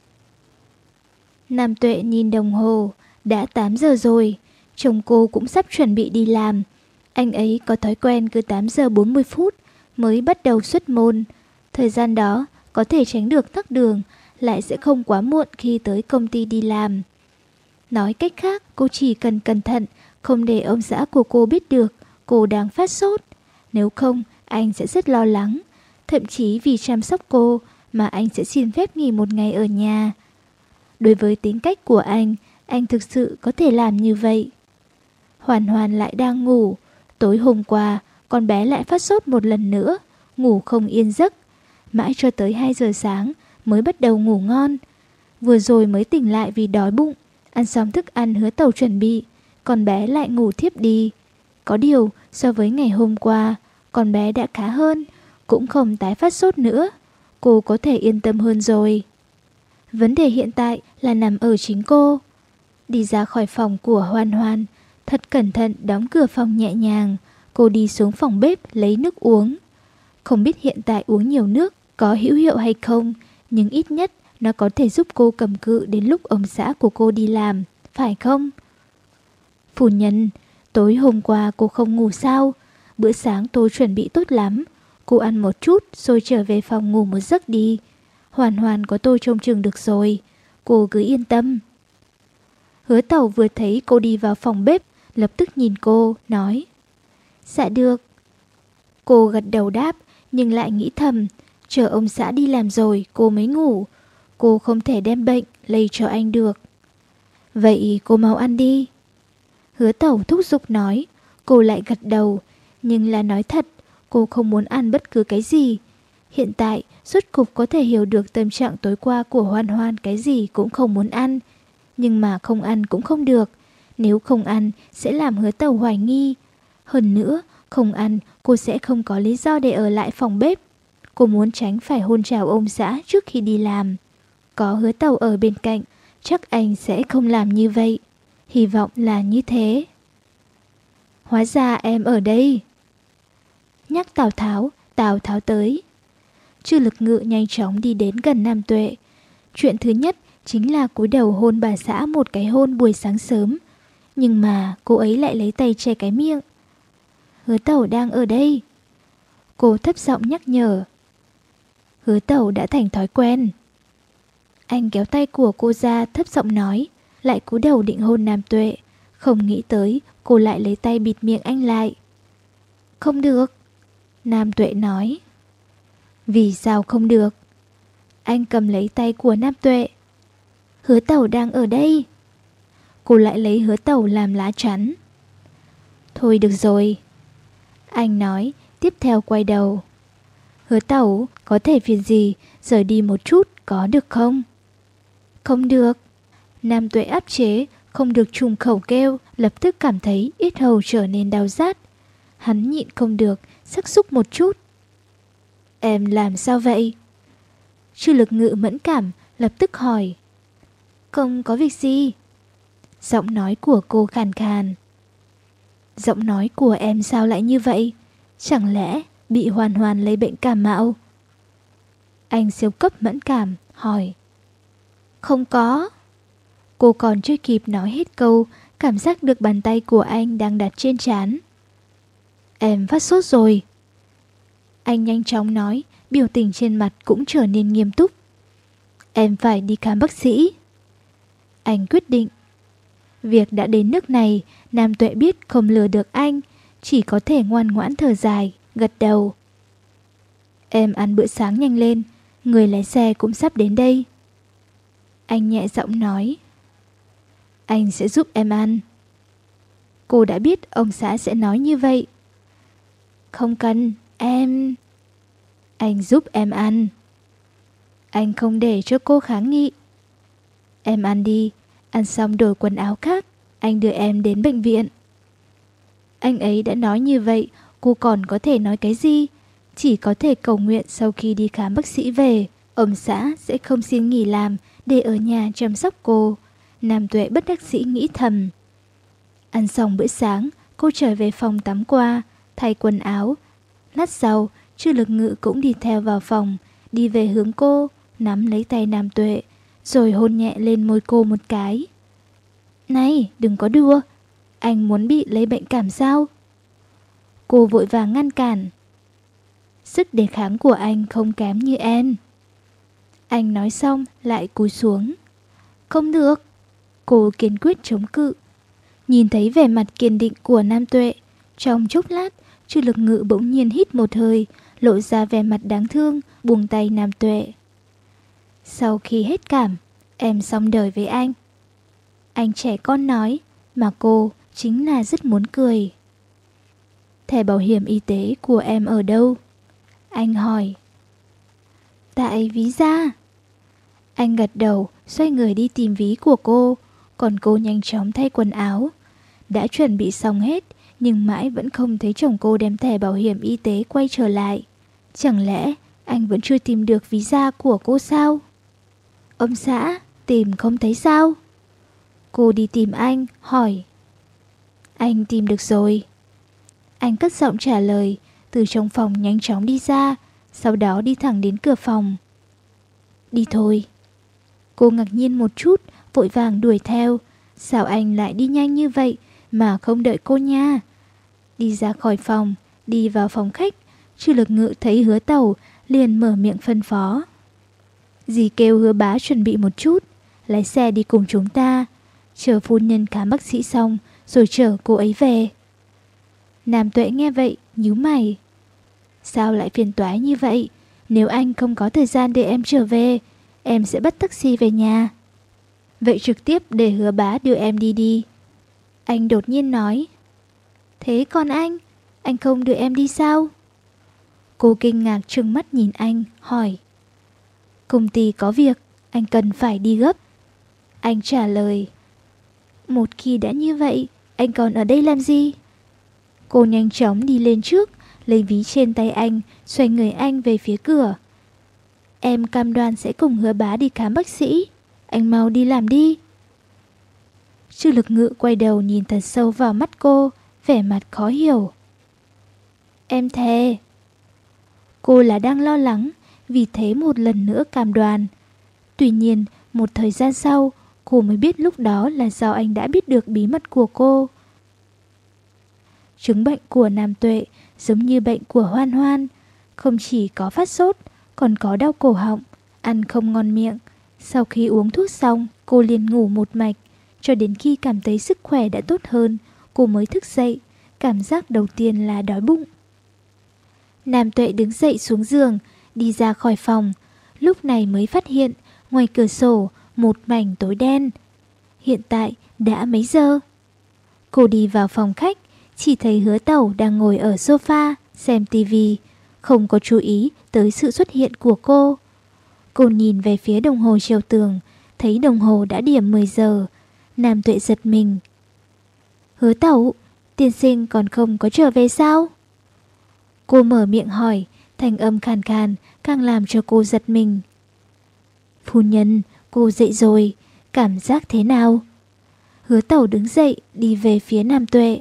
Nam Tuệ nhìn đồng hồ, đã tám giờ rồi, chồng cô cũng sắp chuẩn bị đi làm. Anh ấy có thói quen cứ tám giờ bốn mươi phút mới bắt đầu xuất môn. Thời gian đó có thể tránh được tắc đường, lại sẽ không quá muộn khi tới công ty đi làm. Nói cách khác, cô chỉ cần cẩn thận, không để ông xã của cô biết được cô đang phát sốt. Nếu không, anh sẽ rất lo lắng. Thậm chí vì chăm sóc cô mà anh sẽ xin phép nghỉ một ngày ở nhà. Đối với tính cách của anh, anh thực sự có thể làm như vậy. Hoàn Hoàn lại đang ngủ. Tối hôm qua, con bé lại phát sốt một lần nữa, ngủ không yên giấc. Mãi cho tới hai giờ sáng mới bắt đầu ngủ ngon. Vừa rồi mới tỉnh lại vì đói bụng. Ăn xong thức ăn Hứa Tẩu chuẩn bị, con bé lại ngủ thiếp đi. Có điều, so với ngày hôm qua, con bé đã khá hơn, cũng không tái phát sốt nữa. Cô có thể yên tâm hơn rồi. Vấn đề hiện tại là nằm ở chính cô. Đi ra khỏi phòng của Hoan Hoan, thật cẩn thận đóng cửa phòng nhẹ nhàng. Cô đi xuống phòng bếp lấy nước uống. Không biết hiện tại uống nhiều nước Có hữu hiệu hay không, nhưng ít nhất nó có thể giúp cô cầm cự đến lúc ông xã của cô đi làm, phải không? Phu nhân, tối hôm qua cô không ngủ sao? Bữa sáng tôi chuẩn bị tốt lắm. Cô ăn một chút rồi trở về phòng ngủ một giấc đi. Hoàn Hoàn có tôi trông chừng được rồi. Cô cứ yên tâm. Hứa Tẩu vừa thấy cô đi vào phòng bếp, lập tức nhìn cô, nói: Dạ được. Cô gật đầu đáp, nhưng lại nghĩ thầm, chờ ông xã đi làm rồi cô mới ngủ. Cô không thể đem bệnh lây cho anh được. Vậy cô mau ăn đi. Hứa Tẩu thúc giục nói. Cô lại gật đầu, nhưng là nói thật, cô không muốn ăn bất cứ cái gì. Hiện tại, rốt cục có thể hiểu được tâm trạng tối qua của Hoan Hoan, cái gì cũng không muốn ăn. Nhưng mà không ăn cũng không được. Nếu không ăn sẽ làm Hứa Tẩu hoài nghi. Hơn nữa, không ăn cô sẽ không có lý do để ở lại phòng bếp. Cô muốn tránh phải hôn chào ông xã trước khi đi làm. Có Hứa Tẩu ở bên cạnh, chắc anh sẽ không làm như vậy. Hy vọng là như thế. Hóa ra em ở đây. Nhắc Tào Tháo, Tào Tháo tới. Chư Lực Ngự nhanh chóng đi đến gần Nam Tuệ. Chuyện thứ nhất chính là cúi đầu hôn bà xã một cái hôn buổi sáng sớm. Nhưng mà cô ấy lại lấy tay che cái miệng. Hứa Tẩu đang ở đây. Cô thấp giọng nhắc nhở. Hứa Tẩu đã thành thói quen. Anh kéo tay của cô ra, thấp giọng nói, lại cúi đầu định hôn Nam Tuệ. Không nghĩ tới cô lại lấy tay bịt miệng anh lại. Không được. Nam Tuệ nói. Vì sao không được? Anh cầm lấy tay của Nam Tuệ. Hứa Tẩu đang ở đây. Cô lại lấy Hứa Tẩu làm lá chắn. Thôi được rồi. Anh nói, tiếp theo quay đầu. Hứa Tẩu, có thể việc gì, rời đi một chút, có được không? Không được. Nam Tuệ áp chế, không được trùng khẩu kêu, lập tức cảm thấy yết hầu trở nên đau rát. Hắn nhịn không được, sắc xúc một chút. Em làm sao vậy? Chư Lực Ngự mẫn cảm, lập tức hỏi. Không có việc gì. Giọng nói của cô khàn khàn. Giọng nói của em sao lại như vậy? Chẳng lẽ bị Hoàn Hoàn lấy bệnh cảm mạo? Anh siêu cấp mẫn cảm, hỏi. Không có. Cô còn chưa kịp nói hết câu, cảm giác được bàn tay của anh đang đặt trên trán. Em phát sốt rồi. Anh nhanh chóng nói, biểu tình trên mặt cũng trở nên nghiêm túc. Em phải đi khám bác sĩ. Anh quyết định. Việc đã đến nước này, Nam Tuệ biết không lừa được anh, chỉ có thể ngoan ngoãn thở dài, gật đầu. Em ăn bữa sáng nhanh lên, người lái xe cũng sắp đến đây. Anh nhẹ giọng nói. Anh sẽ giúp em ăn. Cô đã biết ông xã sẽ nói như vậy. Không cần, em... Anh giúp em ăn. Anh không để cho cô kháng nghị. Em ăn đi, ăn xong đổi quần áo khác, anh đưa em đến bệnh viện. Anh ấy đã nói như vậy, cô còn có thể nói cái gì? Chỉ có thể cầu nguyện sau khi đi khám bác sĩ về, ông xã sẽ không xin nghỉ làm để ở nhà chăm sóc cô. Nam Tuệ bất đắc dĩ nghĩ thầm. Ăn xong bữa sáng, cô trở về phòng tắm qua, thay quần áo. Lát sau, Chư Lực Ngự cũng đi theo vào phòng, đi về hướng cô, nắm lấy tay Nam Tuệ, rồi hôn nhẹ lên môi cô một cái. Này, đừng có đùa, anh muốn bị lấy bệnh cảm sao? Cô vội vàng ngăn cản. Sức đề kháng của anh không kém như em. Anh nói xong lại cúi xuống. Không được. Cô kiên quyết chống cự. Nhìn thấy vẻ mặt kiên định của Nam Tuệ, trong chốc lát, Chư Lực Ngự bỗng nhiên hít một hơi, lộ ra vẻ mặt đáng thương, buông tay Nam Tuệ. Sau khi hết cảm, em xong đời với anh. Anh trẻ con nói, mà cô chính là rất muốn cười. Thẻ bảo hiểm y tế của em ở đâu? Anh hỏi. Tại ví da. Anh gật đầu, xoay người đi tìm ví của cô, còn cô nhanh chóng thay quần áo. Đã chuẩn bị xong hết, nhưng mãi vẫn không thấy chồng cô đem thẻ bảo hiểm y tế quay trở lại. Chẳng lẽ anh vẫn chưa tìm được ví da của cô sao? Ông xã, tìm không thấy sao? Cô đi tìm anh, hỏi. Anh tìm được rồi. Anh cất giọng trả lời, từ trong phòng nhanh chóng đi ra, sau đó đi thẳng đến cửa phòng. Đi thôi. Cô ngạc nhiên một chút, vội vàng đuổi theo. Sao anh lại đi nhanh như vậy mà không đợi cô nha? Đi ra khỏi phòng, đi vào phòng khách, Trư Lực Ngự thấy Hứa Tẩu liền mở miệng phân phó. Dì kêu Hứa bá chuẩn bị một chút, lái xe đi cùng chúng ta, chờ phu nhân khám bác sĩ xong rồi chở cô ấy về. Nam Tuệ nghe vậy nhíu mày. Sao lại phiền toái như vậy? Nếu anh không có thời gian để em trở về, em sẽ bắt taxi về nhà. Vậy trực tiếp để Hứa bá đưa em đi đi. Anh đột nhiên nói. Thế còn anh? Anh không đưa em đi sao? Cô kinh ngạc trừng mắt nhìn anh, hỏi. Công ty có việc, anh cần phải đi gấp. Anh trả lời. Một khi đã như vậy, anh còn ở đây làm gì? Cô nhanh chóng đi lên trước, lấy ví trên tay anh, xoay người anh về phía cửa. Em cam đoan sẽ cùng Hứa bá đi khám bác sĩ. Anh mau đi làm đi. Trư Lực Ngự quay đầu nhìn thật sâu vào mắt cô, vẻ mặt khó hiểu. Em thề. Cô là đang lo lắng, vì thế một lần nữa cam đoan. Tuy nhiên, một thời gian sau, cô mới biết lúc đó là do anh đã biết được bí mật của cô. Chứng bệnh của Nam Tuệ giống như bệnh của Hoan Hoan, không chỉ có phát sốt, còn có đau cổ họng, ăn không ngon miệng. Sau khi uống thuốc xong, cô liền ngủ một mạch, cho đến khi cảm thấy sức khỏe đã tốt hơn, cô mới thức dậy. Cảm giác đầu tiên là đói bụng. Nam Tuệ đứng dậy xuống giường, đi ra khỏi phòng. Lúc này mới phát hiện ngoài cửa sổ một mảnh tối đen. Hiện tại đã mấy giờ? Cô đi vào phòng khách, chỉ thấy Hứa Tẩu đang ngồi ở sofa xem tivi, không có chú ý tới sự xuất hiện của cô. Cô nhìn về phía đồng hồ treo tường, thấy đồng hồ đã điểm mười giờ. Nam Tuệ giật mình. Hứa Tẩu, tiên sinh còn không có trở về sao? Cô mở miệng hỏi, thanh âm khàn khàn, càng làm cho cô giật mình. Phu nhân, cô dậy rồi, cảm giác thế nào? Hứa Tẩu đứng dậy, đi về phía Nam Tuệ.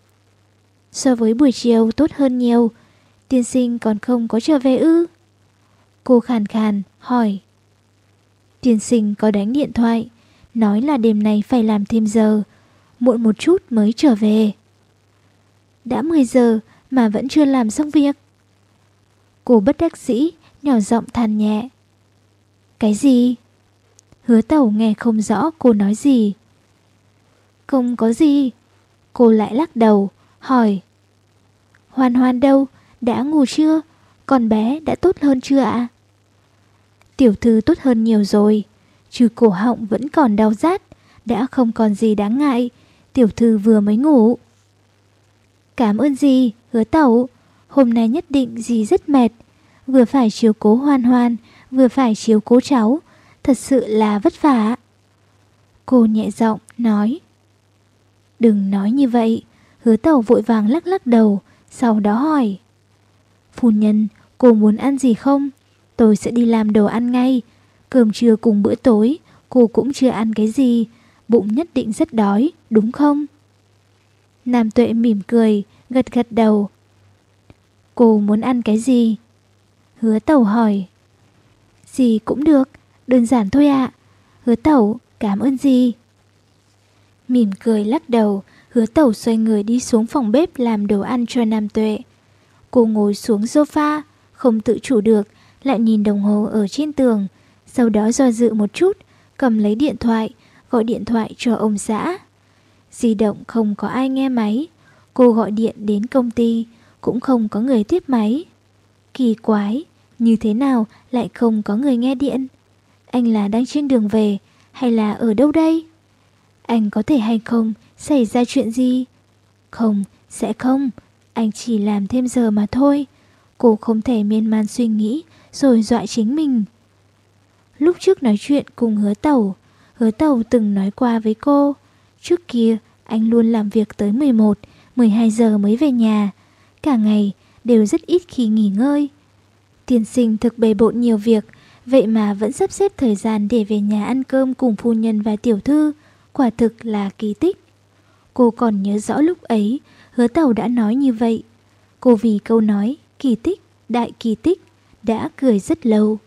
So với buổi chiều tốt hơn nhiều, tiên sinh còn không có trở về ư? Cô khàn khàn, hỏi. Tiên sinh có đánh điện thoại, nói là đêm nay phải làm thêm giờ, muộn một chút mới trở về. Đã mười giờ mà vẫn chưa làm xong việc. Cô bất đắc dĩ, nhỏ giọng than nhẹ. Cái gì? Hứa Tẩu nghe không rõ cô nói gì. Không có gì. Cô lại lắc đầu, hỏi. Hoan Hoan đâu? Đã ngủ chưa? Con bé đã tốt hơn chưa ạ? Tiểu thư tốt hơn nhiều rồi, trừ cổ họng vẫn còn đau rát, đã không còn gì đáng ngại. Tiểu thư vừa mới ngủ. Cảm ơn dì, Hứa Tẩu. Hôm nay nhất định dì rất mệt, vừa phải chiếu cố Hoan Hoan, vừa phải chiếu cố cháu, thật sự là vất vả. Cô nhẹ giọng nói. Đừng nói như vậy. Hứa Tẩu vội vàng lắc lắc đầu, sau đó hỏi. Phu nhân, cô muốn ăn gì không? Tôi sẽ đi làm đồ ăn ngay. Cơm trưa cùng bữa tối, cô cũng chưa ăn cái gì, bụng nhất định rất đói, đúng không? Nam Tuệ mỉm cười, gật gật đầu. Cô muốn ăn cái gì? Hứa Tẩu hỏi. Gì cũng được, đơn giản thôi ạ. Hứa Tẩu, cảm ơn dì. Mỉm cười lắc đầu, Hứa Tẩu xoay người đi xuống phòng bếp làm đồ ăn cho Nam Tuệ. Cô ngồi xuống sofa, không tự chủ được, lại nhìn đồng hồ ở trên tường. Sau đó do dự một chút, cầm lấy điện thoại, gọi điện thoại cho ông xã. Di động không có ai nghe máy. Cô gọi điện đến công ty, cũng không có người tiếp máy. Kỳ quái, như thế nào lại không có người nghe điện? Anh là đang trên đường về, hay là ở đâu đây? Anh có thể hay không xảy ra chuyện gì? Không, sẽ không. Anh chỉ làm thêm giờ mà thôi. Cô không thể miên man suy nghĩ rồi dọa chính mình. Lúc trước nói chuyện cùng Hứa Tẩu, Hứa Tẩu từng nói qua với cô. Trước kia anh luôn làm việc tới mười một, mười hai giờ mới về nhà. Cả ngày đều rất ít khi nghỉ ngơi. Tiên sinh thực bề bộn nhiều việc, vậy mà vẫn sắp xếp thời gian để về nhà ăn cơm cùng phu nhân và tiểu thư. Quả thực là kỳ tích. Cô còn nhớ rõ lúc ấy Hứa Tẩu đã nói như vậy. Cô vì câu nói kỳ tích, đại kỳ tích đã cười rất lâu.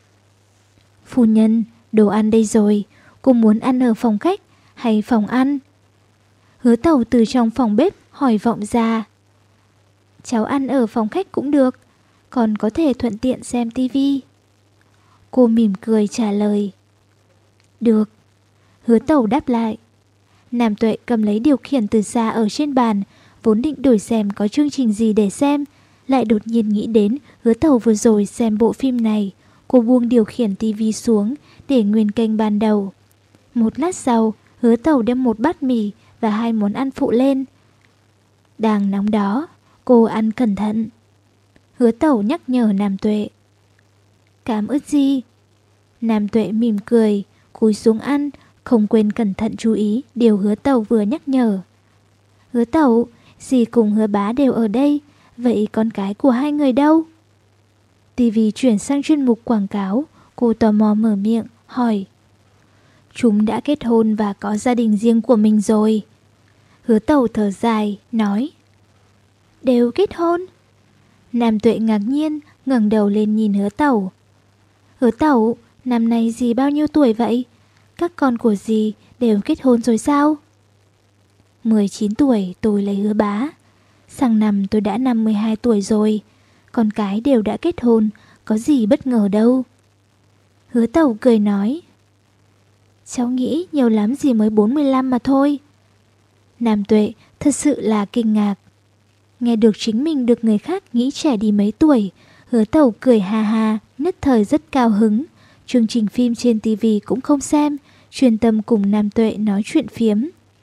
Phu nhân, đồ ăn đây rồi, cô muốn ăn ở phòng khách hay phòng ăn? Hứa Tẩu từ trong phòng bếp hỏi vọng ra. Cháu ăn ở phòng khách cũng được, còn có thể thuận tiện xem tivi. Cô mỉm cười trả lời. Được. Hứa Tẩu đáp lại. Nam Tuệ cầm lấy điều khiển từ xa ở trên bàn, vốn định đổi xem có chương trình gì để xem, lại đột nhiên nghĩ đến Hứa Tẩu vừa rồi xem bộ phim này. Cô buông điều khiển tivi xuống để nguyên kênh ban đầu. Một lát sau, Hứa Tẩu đem một bát mì và hai món ăn phụ lên. Đang nóng đó, cô ăn cẩn thận. Hứa Tẩu nhắc nhở Nam Tuệ. Cảm ơn gì? Nam Tuệ mỉm cười, cúi xuống ăn, không quên cẩn thận chú ý điều Hứa Tẩu vừa nhắc nhở. Hứa Tẩu, dì cùng Hứa Bá đều ở đây, vậy con cái của hai người đâu? Tivi chuyển sang chuyên mục quảng cáo, cô tò mò mở miệng, hỏi. Chúng đã kết hôn và có gia đình riêng của mình rồi. Hứa Tẩu thở dài, nói. Đều kết hôn? Nam Tuệ ngạc nhiên, ngẩng đầu lên nhìn Hứa Tẩu. Hứa Tẩu, năm nay dì bao nhiêu tuổi vậy? Các con của dì đều kết hôn rồi sao? mười chín tuổi tôi lấy Hứa Bá. Sang năm tôi đã năm mươi hai tuổi rồi. Con cái đều đã kết hôn, có gì bất ngờ đâu. Hứa Tẩu cười nói. Cháu nghĩ nhiều lắm gì mới bốn mươi lăm mà thôi. Nam Tuệ thật sự là kinh ngạc. Nghe được chính mình được người khác nghĩ trẻ đi mấy tuổi, Hứa Tẩu cười ha ha, nhất thời rất cao hứng. Chương trình phim trên tivi cũng không xem, chuyên tâm cùng Nam Tuệ nói chuyện phiếm.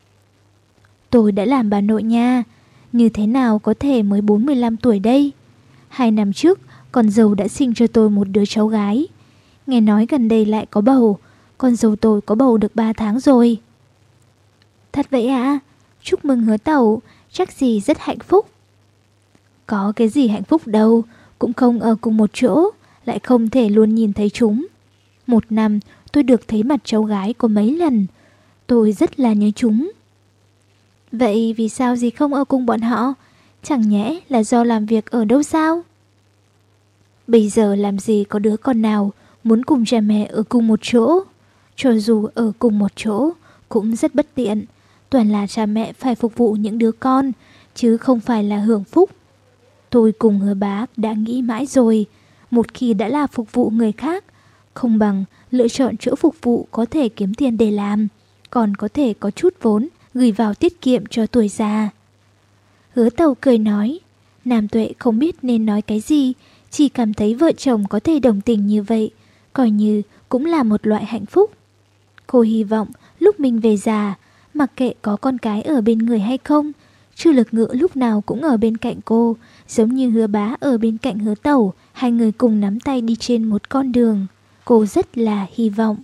Tôi đã làm bà nội nha, như thế nào có thể mới bốn mươi lăm tuổi đây? Hai năm trước, con dâu đã sinh cho tôi một đứa cháu gái. Nghe nói gần đây lại có bầu, con dâu tôi có bầu được ba tháng rồi. Thật vậy à? Chúc mừng Hứa Tẩu, chắc gì rất hạnh phúc. Có cái gì hạnh phúc đâu, cũng không ở cùng một chỗ, lại không thể luôn nhìn thấy chúng. Một năm tôi được thấy mặt cháu gái có mấy lần, tôi rất là nhớ chúng. Vậy vì sao dì không ở cùng bọn họ? Chẳng nhẽ là do làm việc ở đâu sao? Bây giờ làm gì có đứa con nào muốn cùng cha mẹ ở cùng một chỗ. Cho dù ở cùng một chỗ cũng rất bất tiện. Toàn là cha mẹ phải phục vụ những đứa con, chứ không phải là hưởng phúc. Tôi cùng Hứa Bá đã nghĩ mãi rồi, một khi đã là phục vụ người khác, không bằng lựa chọn chỗ phục vụ có thể kiếm tiền để làm, còn có thể có chút vốn gửi vào tiết kiệm cho tuổi già. Hứa Tẩu cười nói. Nam Tuệ không biết nên nói cái gì, chỉ cảm thấy vợ chồng có thể đồng tình như vậy, coi như cũng là một loại hạnh phúc. Cô hy vọng lúc mình về già, mặc kệ có con cái ở bên người hay không, Chu Lực Ngữ lúc nào cũng ở bên cạnh cô, giống như Hứa Bá ở bên cạnh Hứa Tẩu, hai người cùng nắm tay đi trên một con đường. Cô rất là hy vọng.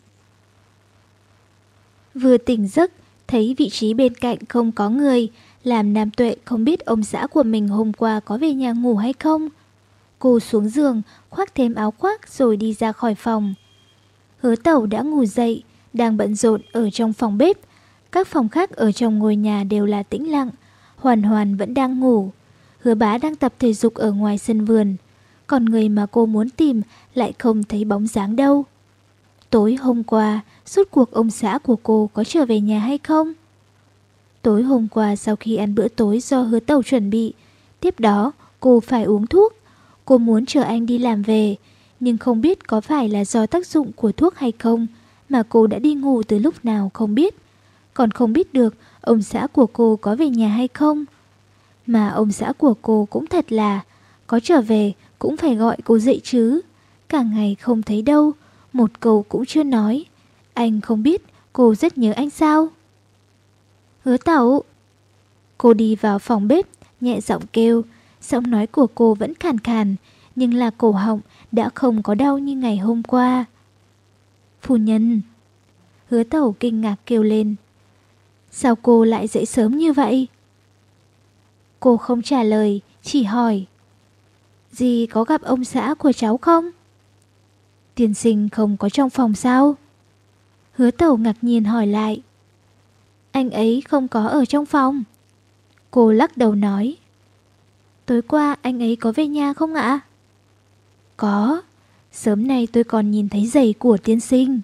Vừa tỉnh giấc, thấy vị trí bên cạnh không có người, làm Nam Tuệ không biết ông xã của mình hôm qua có về nhà ngủ hay không. Cô xuống giường, khoác thêm áo khoác rồi đi ra khỏi phòng. Hứa Tẩu đã ngủ dậy, đang bận rộn ở trong phòng bếp. Các phòng khác ở trong ngôi nhà đều là tĩnh lặng. Hoàn Hoàn vẫn đang ngủ. Hứa Bá đang tập thể dục ở ngoài sân vườn. Còn người mà cô muốn tìm lại không thấy bóng dáng đâu. Tối hôm qua, rốt cuộc ông xã của cô có trở về nhà hay không? Tối hôm qua sau khi ăn bữa tối do Hứa Tẩu chuẩn bị, tiếp đó cô phải uống thuốc. Cô muốn chờ anh đi làm về, nhưng không biết có phải là do tác dụng của thuốc hay không mà cô đã đi ngủ từ lúc nào không biết. Còn không biết được ông xã của cô có về nhà hay không. Mà ông xã của cô cũng thật là, có trở về cũng phải gọi cô dậy chứ. Cả ngày không thấy đâu, một câu cũng chưa nói. Anh không biết cô rất nhớ anh sao? Hứa Tẩu. Cô đi vào phòng bếp, nhẹ giọng kêu. Giọng nói của cô vẫn khàn khàn, nhưng là cổ họng đã không có đau như ngày hôm qua. Phu nhân. Hứa Tẩu kinh ngạc kêu lên. Sao cô lại dậy sớm như vậy? Cô không trả lời, chỉ hỏi. Dì có gặp ông xã của cháu không? Tiên sinh không có trong phòng sao? Hứa Tẩu ngạc nhiên hỏi lại. Anh ấy không có ở trong phòng. Cô lắc đầu nói. Tối qua anh ấy có về nhà không ạ? Có, sớm nay tôi còn nhìn thấy giày của tiên sinh.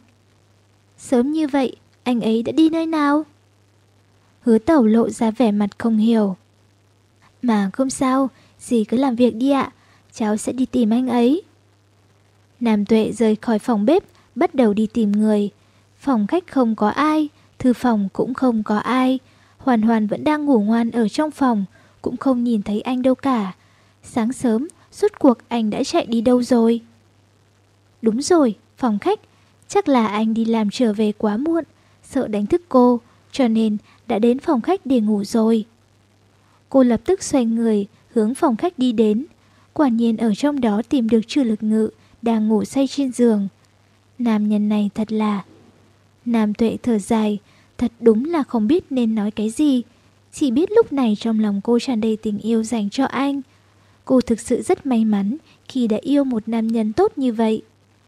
Sớm như vậy, anh ấy đã đi nơi nào? Hứa Tẩu lộ ra vẻ mặt không hiểu. Mà không sao, dì cứ làm việc đi ạ, cháu sẽ đi tìm anh ấy. Nam Tuệ rời khỏi phòng bếp, bắt đầu đi tìm người. Phòng khách không có ai, thư phòng cũng không có ai. Hoàn Hoàn vẫn đang ngủ ngoan ở trong phòng, cũng không nhìn thấy anh đâu cả. Sáng sớm, rốt cuộc anh đã chạy đi đâu rồi? Đúng rồi, phòng khách. Chắc là anh đi làm trở về quá muộn, sợ đánh thức cô, cho nên đã đến phòng khách để ngủ rồi. Cô lập tức xoay người, hướng phòng khách đi đến. Quả nhiên ở trong đó tìm được Trư Lực Ngự đang ngủ say trên giường. Nam nhân này thật là... Nam Tuệ thở dài, thật đúng là không biết nên nói cái gì. Chỉ biết lúc này trong lòng cô tràn đầy tình yêu dành cho anh. Cô thực sự rất may mắn khi đã yêu một nam nhân tốt như vậy.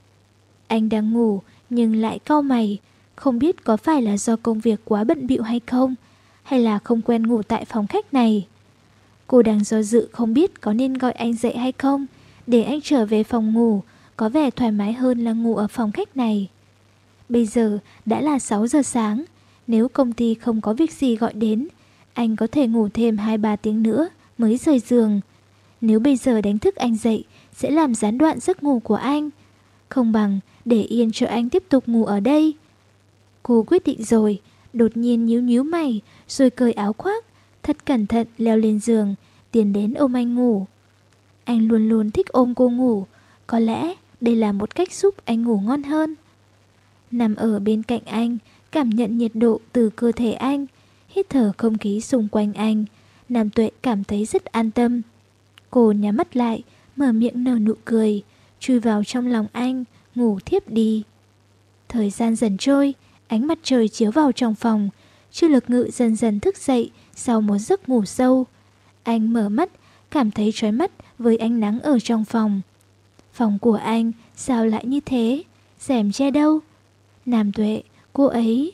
Anh đang ngủ nhưng lại cau mày, không biết có phải là do công việc quá bận bịu hay không, hay là không quen ngủ tại phòng khách này. Cô đang do dự không biết có nên gọi anh dậy hay không, để anh trở về phòng ngủ, có vẻ thoải mái hơn là ngủ ở phòng khách này. Bây giờ đã là sáu giờ sáng, nếu công ty không có việc gì gọi đến, anh có thể ngủ thêm hai ba tiếng nữa mới rời giường. Nếu bây giờ đánh thức anh dậy, sẽ làm gián đoạn giấc ngủ của anh. Không bằng để yên cho anh tiếp tục ngủ ở đây. Cô quyết định rồi, đột nhiên nhíu nhíu mày, rồi cởi áo khoác, thật cẩn thận leo lên giường, tiến đến ôm anh ngủ. Anh luôn luôn thích ôm cô ngủ, có lẽ đây là một cách giúp anh ngủ ngon hơn. Nằm ở bên cạnh anh, cảm nhận nhiệt độ từ cơ thể anh, hít thở không khí xung quanh anh, Nam Tuệ cảm thấy rất an tâm. Cô nhắm mắt lại, mở miệng nở nụ cười, chui vào trong lòng anh, ngủ thiếp đi. Thời gian dần trôi, ánh mặt trời chiếu vào trong phòng, Trư Lực Ngự dần dần thức dậy sau một giấc ngủ sâu. Anh mở mắt, cảm thấy chói mắt với ánh nắng ở trong phòng. Phòng của anh sao lại như thế? Rèm che đâu? Nam Tuệ, cô ấy...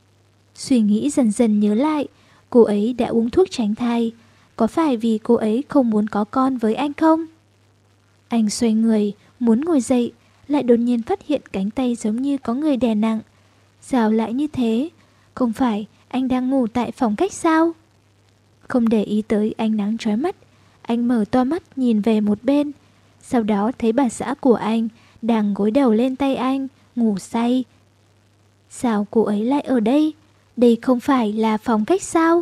Suy nghĩ dần dần nhớ lại, cô ấy đã uống thuốc tránh thai. Có phải vì cô ấy không muốn có con với anh không? Anh xoay người, muốn ngồi dậy, lại đột nhiên phát hiện cánh tay giống như có người đè nặng. Sao lại như thế? Không phải anh đang ngủ tại phòng khách sao? Không để ý tới ánh nắng chói mắt, anh mở to mắt nhìn về một bên. Sau đó thấy bà xã của anh đang gối đầu lên tay anh, ngủ say. Sao cô ấy lại ở đây? Đây không phải là phòng khách sao?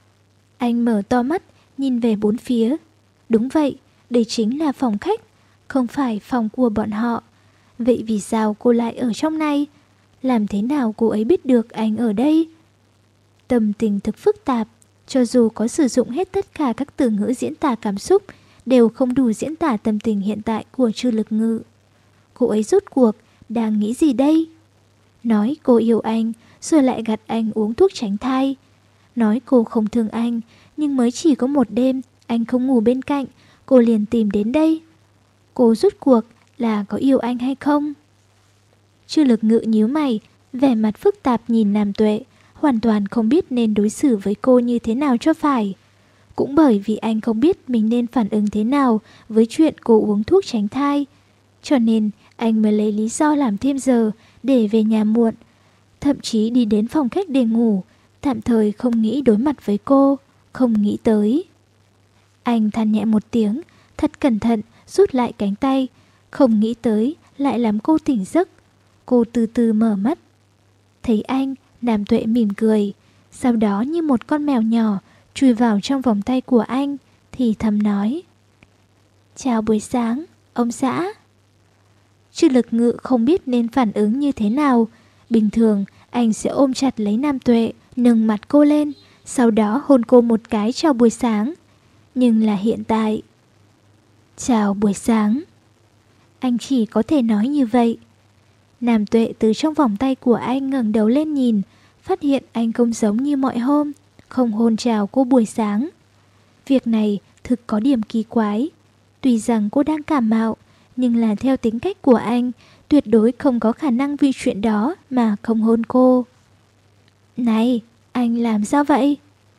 Anh mở to mắt, nhìn về bốn phía. Đúng vậy, đây chính là phòng khách, không phải phòng của bọn họ. Vậy vì sao cô lại ở trong này? Làm thế nào cô ấy biết được anh ở đây? Tâm tình thực phức tạp, cho dù có sử dụng hết tất cả các từ ngữ diễn tả cảm xúc, đều không đủ diễn tả tâm tình hiện tại của Trư Lực Ngự. Cô ấy rốt cuộc đang nghĩ gì đây? Nói cô yêu anh, rồi lại gạt anh uống thuốc tránh thai. Nói cô không thương anh, nhưng mới chỉ có một đêm anh không ngủ bên cạnh, cô liền tìm đến đây. Cô rốt cuộc là có yêu anh hay không? Trư Lực Ngự nhíu mày, vẻ mặt phức tạp nhìn Nam Tuệ, hoàn toàn không biết nên đối xử với cô như thế nào cho phải. Cũng bởi vì anh không biết mình nên phản ứng thế nào với chuyện cô uống thuốc tránh thai, cho nên anh mới lấy lý do làm thêm giờ để về nhà muộn, thậm chí đi đến phòng khách để ngủ, tạm thời không nghĩ đối mặt với cô, không nghĩ tới. Anh than nhẹ một tiếng, thật cẩn thận rút lại cánh tay, không nghĩ tới lại làm cô tỉnh giấc. Cô từ từ mở mắt. Thấy anh, Nam Tuệ mỉm cười, sau đó như một con mèo nhỏ chui vào trong vòng tay của anh, thì thầm nói: Chào buổi sáng, ông xã. Trư Lực Ngự không biết nên phản ứng như thế nào. Bình thường anh sẽ ôm chặt lấy Nam Tuệ, nâng mặt cô lên, sau đó hôn cô một cái chào buổi sáng. Nhưng là hiện tại, chào buổi sáng, anh chỉ có thể nói như vậy. Nam Tuệ từ trong vòng tay của anh ngẩng đầu lên nhìn, phát hiện anh không giống như mọi hôm, không hôn chào cô buổi sáng. Việc này thực có điểm kỳ quái. Tuy rằng cô đang cảm mạo, nhưng là theo tính cách của anh, tuyệt đối không có khả năng vì chuyện đó mà không hôn cô. Này, anh làm sao vậy?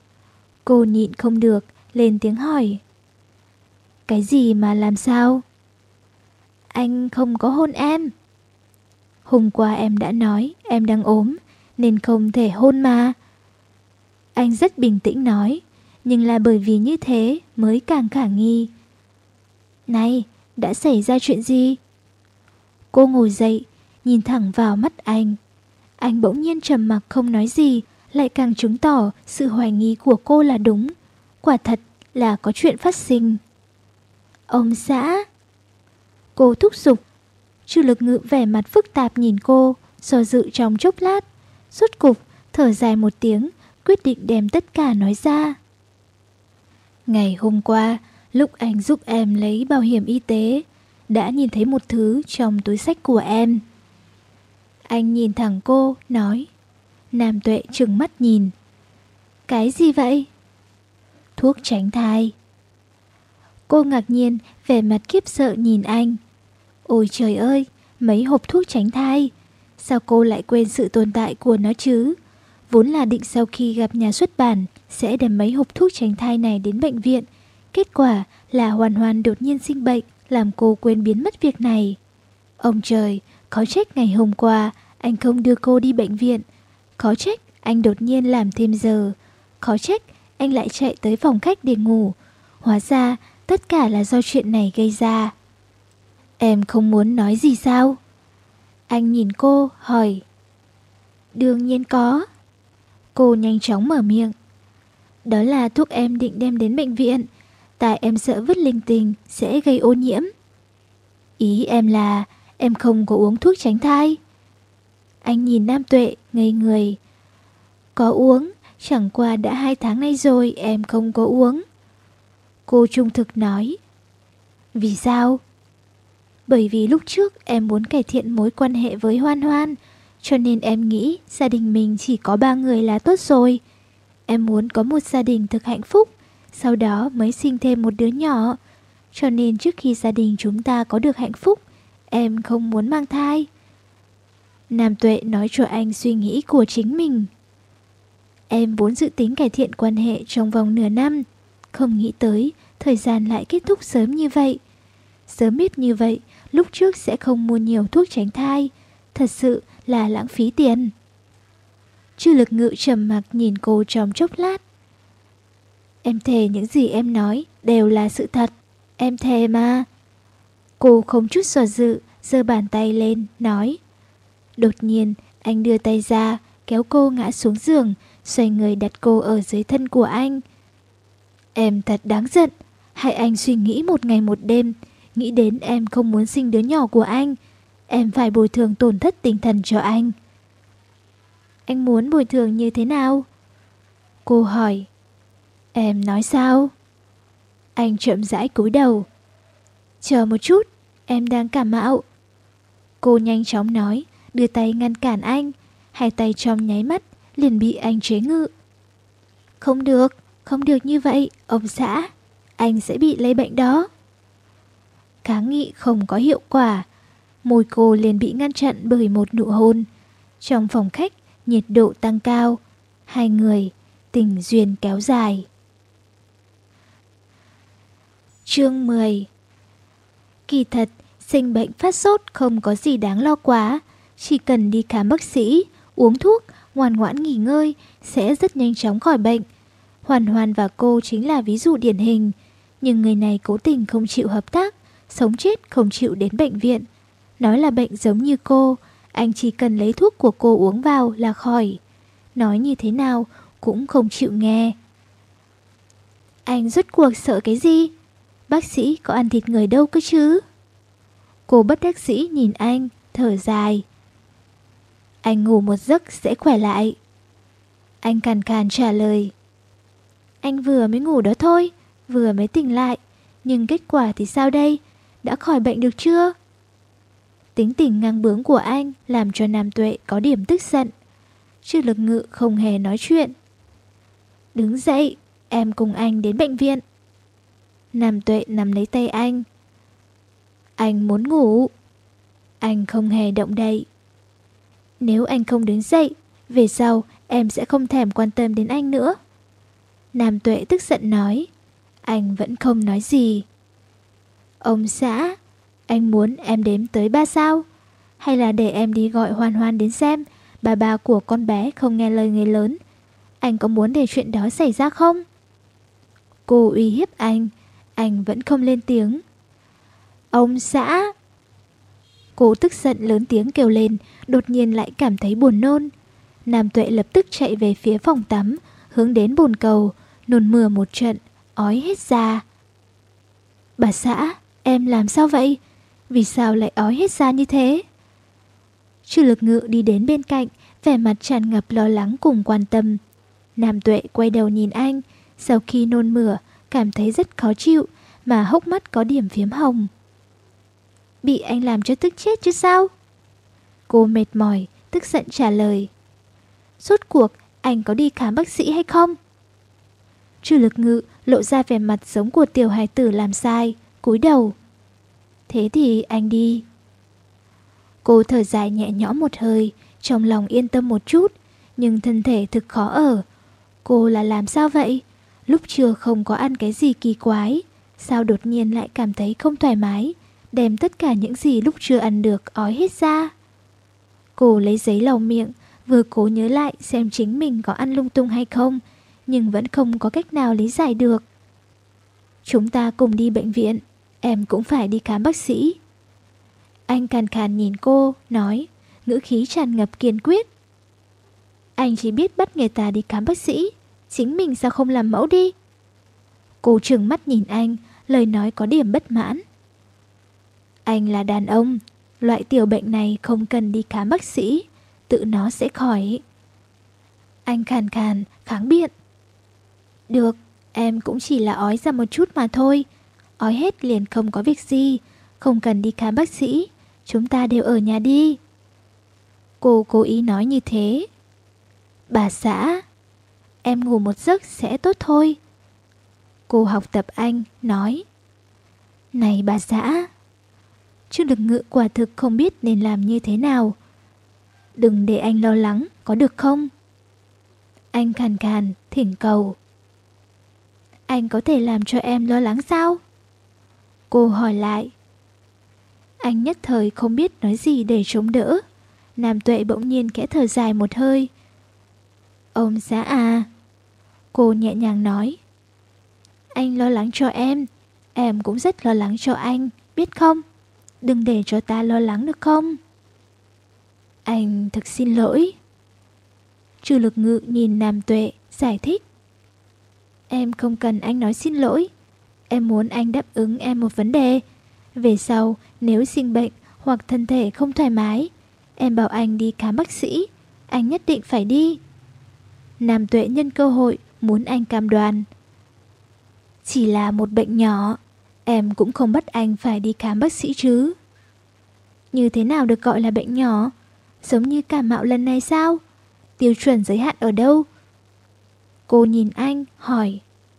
Cô nhịn không được, lên tiếng hỏi. Cái gì mà làm sao? Anh không có hôn em. Hôm qua em đã nói em đang ốm nên không thể hôn mà. Anh rất bình tĩnh nói, nhưng là bởi vì như thế mới càng khả nghi. Này, đã xảy ra chuyện gì? Cô ngồi dậy, nhìn thẳng vào mắt anh. Anh bỗng nhiên trầm mặc không nói gì, lại càng chứng tỏ sự hoài nghi của cô là đúng. Quả thật là có chuyện phát sinh. Ông xã. Cô thúc giục. Chu Lực Ngự vẻ mặt phức tạp nhìn cô, do dự trong chốc lát. Rốt cục, thở dài một tiếng, quyết định đem tất cả nói ra. Ngày hôm qua, lúc anh giúp em lấy bảo hiểm y tế, đã nhìn thấy một thứ trong túi xách của em. Anh nhìn thẳng cô, nói. Nam Tuệ trừng mắt nhìn. Cái gì vậy? Thuốc tránh thai. Cô ngạc nhiên, vẻ mặt khiếp sợ nhìn anh. Ôi trời ơi, mấy hộp thuốc tránh thai. Sao cô lại quên sự tồn tại của nó chứ? Vốn là định sau khi gặp nhà xuất bản sẽ đem mấy hộp thuốc tránh thai này đến bệnh viện. Kết quả là Hoàn Hoàn đột nhiên sinh bệnh, làm cô quên biến mất việc này. Ông trời, khó trách ngày hôm qua anh không đưa cô đi bệnh viện. Khó trách anh đột nhiên làm thêm giờ. Khó trách anh lại chạy tới phòng khách để ngủ. Hóa ra tất cả là do chuyện này gây ra. Em không muốn nói gì sao? Anh nhìn cô, hỏi. Đương nhiên có. Cô nhanh chóng mở miệng. Đó là thuốc em định đem đến bệnh viện. Tại em sợ vứt linh tinh sẽ gây ô nhiễm. Ý em là em không có uống thuốc tránh thai. Anh nhìn Nam Tuệ ngây người. Có uống, chẳng qua đã hai tháng nay rồi em không có uống. Cô trung thực nói. Vì sao? Bởi vì lúc trước em muốn cải thiện mối quan hệ với Hoan Hoan, cho nên em nghĩ gia đình mình chỉ có ba người là tốt rồi. Em muốn có một gia đình thực hạnh phúc, sau đó mới sinh thêm một đứa nhỏ. Cho nên trước khi gia đình chúng ta có được hạnh phúc, em không muốn mang thai. Nam Tuệ nói cho anh suy nghĩ của chính mình. Em vốn dự tính cải thiện quan hệ trong vòng nửa năm, không nghĩ tới thời gian lại kết thúc sớm như vậy. Sớm biết như vậy, lúc trước sẽ không mua nhiều thuốc tránh thai. Thật sự là lãng phí tiền. Chu Lực Ngự trầm mặc nhìn cô trong chốc lát. Em thề những gì em nói đều là sự thật. Em thề mà. Cô không chút do dự, giơ bàn tay lên, nói. Đột nhiên, anh đưa tay ra, kéo cô ngã xuống giường, xoay người đặt cô ở dưới thân của anh. Em thật đáng giận. Hãy anh suy nghĩ một ngày một đêm, nghĩ đến em không muốn sinh đứa nhỏ của anh. Em phải bồi thường tổn thất tinh thần cho anh. Anh muốn bồi thường như thế nào? Cô hỏi. Em nói sao? Anh chậm rãi cúi đầu. Chờ một chút, em đang cảm mạo. Cô nhanh chóng nói, đưa tay ngăn cản anh. Hai tay trong nháy mắt liền bị anh chế ngự. Không được, không được như vậy, ông xã. Anh sẽ bị lây bệnh đó. Kháng nghị không có hiệu quả. Môi cô liền bị ngăn chặn bởi một nụ hôn. Trong phòng khách, nhiệt độ tăng cao. Hai người, tình duyên kéo dài. Chương mười. Kỳ thật, sinh bệnh phát sốt không có gì đáng lo quá. Chỉ cần đi khám bác sĩ, uống thuốc, ngoan ngoãn nghỉ ngơi, sẽ rất nhanh chóng khỏi bệnh. Hoàn Hoàn và cô chính là ví dụ điển hình. Nhưng người này cố tình không chịu hợp tác, sống chết không chịu đến bệnh viện. Nói là bệnh giống như cô, anh chỉ cần lấy thuốc của cô uống vào là khỏi. Nói như thế nào cũng không chịu nghe. Anh rốt cuộc sợ cái gì? Bác sĩ có ăn thịt người đâu cơ chứ? Cô bất đắc dĩ nhìn anh, thở dài. Anh ngủ một giấc sẽ khỏe lại. Anh càn càn trả lời. Anh vừa mới ngủ đó thôi, vừa mới tỉnh lại. Nhưng kết quả thì sao đây? Đã khỏi bệnh được chưa? Tính tình ngang bướng của anh làm cho Nam Tuệ có điểm tức giận. Chu Lực Ngự không hề nói chuyện. Đứng dậy, em cùng anh đến bệnh viện. Nam Tuệ nắm lấy tay anh. Anh muốn ngủ. Anh không hề động đậy. Nếu anh không đứng dậy, về sau em sẽ không thèm quan tâm đến anh nữa. Nam Tuệ tức giận nói. Anh vẫn không nói gì. Ông xã, Anh muốn em đếm tới ba sao? Hay là để em đi gọi Hoan Hoan đến xem bà bà của con bé không nghe lời người lớn? Anh có muốn để chuyện đó xảy ra không? Cô uy hiếp anh. Anh vẫn không lên tiếng. Ông xã! Cô tức giận lớn tiếng kêu lên, đột nhiên lại cảm thấy buồn nôn. Nam Tuệ lập tức chạy về phía phòng tắm, hướng đến bồn cầu, nôn mửa một trận, ói hết ra. Bà xã, em làm sao vậy? Vì sao lại ói hết ra như thế? Trừ Lực Ngự đi đến bên cạnh, vẻ mặt tràn ngập lo lắng cùng quan tâm. Nam Tuệ quay đầu nhìn anh, sau khi nôn mửa, cảm thấy rất khó chịu, mà hốc mắt có điểm phiếm hồng. Bị anh làm cho tức chết chứ sao? Cô mệt mỏi, tức giận trả lời. Rốt cuộc, anh có đi khám bác sĩ hay không? Trừ Lực Ngự lộ ra vẻ mặt giống của tiểu hài tử làm sai, cúi đầu. Thế thì anh đi. Cô thở dài nhẹ nhõm một hơi, trong lòng yên tâm một chút, nhưng thân thể thực khó ở. Cô là làm sao vậy? Lúc trưa không có ăn cái gì kỳ quái, sao đột nhiên lại cảm thấy không thoải mái, đem tất cả những gì lúc chưa ăn được ói hết ra. Cô lấy giấy lau miệng, vừa cố nhớ lại xem chính mình có ăn lung tung hay không, nhưng vẫn không có cách nào lý giải được. Chúng ta cùng đi bệnh viện, em cũng phải đi khám bác sĩ. Anh khàn khàn nhìn cô, nói, ngữ khí tràn ngập kiên quyết. Anh chỉ biết bắt người ta đi khám bác sĩ, chính mình sao không làm mẫu đi? Cô trừng mắt nhìn anh, lời nói có điểm bất mãn. Anh là đàn ông, loại tiểu bệnh này không cần đi khám bác sĩ, tự nó sẽ khỏi. Anh khàn khàn, kháng biện. Được, em cũng chỉ là ói ra một chút mà thôi. Ói hết liền không có việc gì, không cần đi khám bác sĩ, chúng ta đều ở nhà đi. Cô cố ý nói như thế. Bà xã, em ngủ một giấc sẽ tốt thôi. Cô học tập anh, nói. Này bà xã. Trừ Lực Ngự quả thực không biết nên làm như thế nào. Đừng để anh lo lắng, có được không? Anh khàn khàn, thỉnh cầu. Anh có thể làm cho em lo lắng sao? Cô hỏi lại. Anh nhất thời không biết nói gì để chống đỡ. Nam Tuệ bỗng nhiên khẽ thở dài một hơi. Ông xã à. Cô nhẹ nhàng nói. Anh lo lắng cho em, em cũng rất lo lắng cho anh, biết không? Đừng để cho ta lo lắng được không? Anh thực xin lỗi. Trừ Lực Ngự nhìn Nam Tuệ, giải thích. Em không cần anh nói xin lỗi. Em muốn anh đáp ứng em một vấn đề. Về sau, nếu sinh bệnh hoặc thân thể không thoải mái, em bảo anh đi khám bác sĩ, anh nhất định phải đi. Nam Tuệ nhân cơ hội muốn anh cam đoan. Chỉ là một bệnh nhỏ, em cũng không bắt anh phải đi khám bác sĩ chứ. Như thế nào được gọi là bệnh nhỏ? Giống như cảm mạo lần này sao? Tiêu chuẩn giới hạn ở đâu? Cô nhìn anh, hỏi.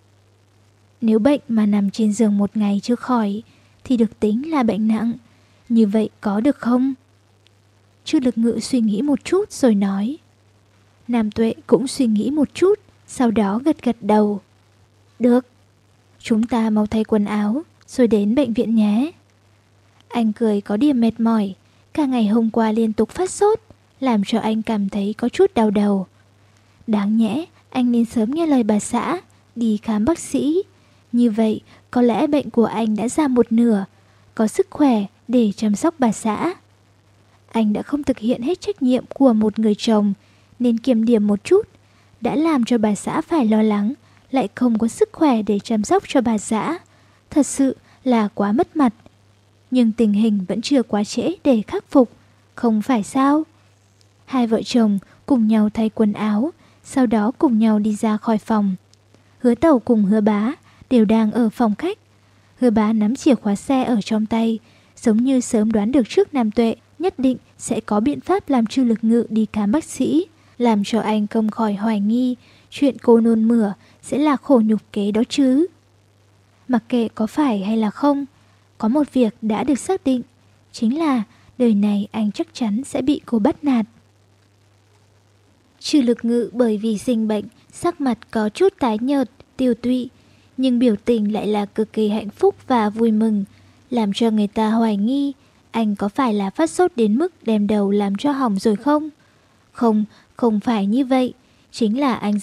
Nếu bệnh mà nằm trên giường một ngày chưa khỏi thì được tính là bệnh nặng. Như vậy có được không? Trừ Lực Ngự suy nghĩ một chút rồi nói. Nam Tuệ cũng suy nghĩ một chút, sau đó gật gật đầu. Được, chúng ta mau thay quần áo rồi đến bệnh viện nhé. Anh cười có điểm mệt mỏi, cả ngày hôm qua liên tục phát sốt, làm cho anh cảm thấy có chút đau đầu. Đáng nhẽ anh nên sớm nghe lời bà xã, đi khám bác sĩ. Như vậy có lẽ bệnh của anh đã ra một nửa, có sức khỏe để chăm sóc bà xã. Anh đã không thực hiện hết trách nhiệm của một người chồng, nên kiềm điểm một chút, đã làm cho bà xã phải lo lắng, lại không có sức khỏe để chăm sóc cho bà xã. Thật sự là quá mất mặt. Nhưng tình hình vẫn chưa quá trễ để khắc phục, không phải sao? Hai vợ chồng cùng nhau thay quần áo, sau đó cùng nhau đi ra khỏi phòng. Hứa Tẩu cùng Hứa Bá đều đang ở phòng khách. Hứa Bá nắm chìa khóa xe ở trong tay, giống như sớm đoán được trước Nam Tuệ nhất định sẽ có biện pháp làm Trừ Lực Ngự đi khám bác sĩ, làm cho anh không khỏi hoài nghi chuyện cô nôn mửa sẽ là khổ nhục kế đó chứ. Mặc kệ có phải hay là không, có một việc đã được xác định, chính là đời này anh chắc chắn sẽ bị cô bắt nạt. Trừ Lực Ngự bởi vì sinh bệnh, sắc mặt có chút tái nhợt, tiêu tụy, nhưng biểu tình lại là cực kỳ hạnh phúc và vui mừng. làm cho người ta hoài nghi anh có phải là phát sốt đến mức đem đầu làm cho hỏng rồi không? Không, không phải như vậy. Chính là anh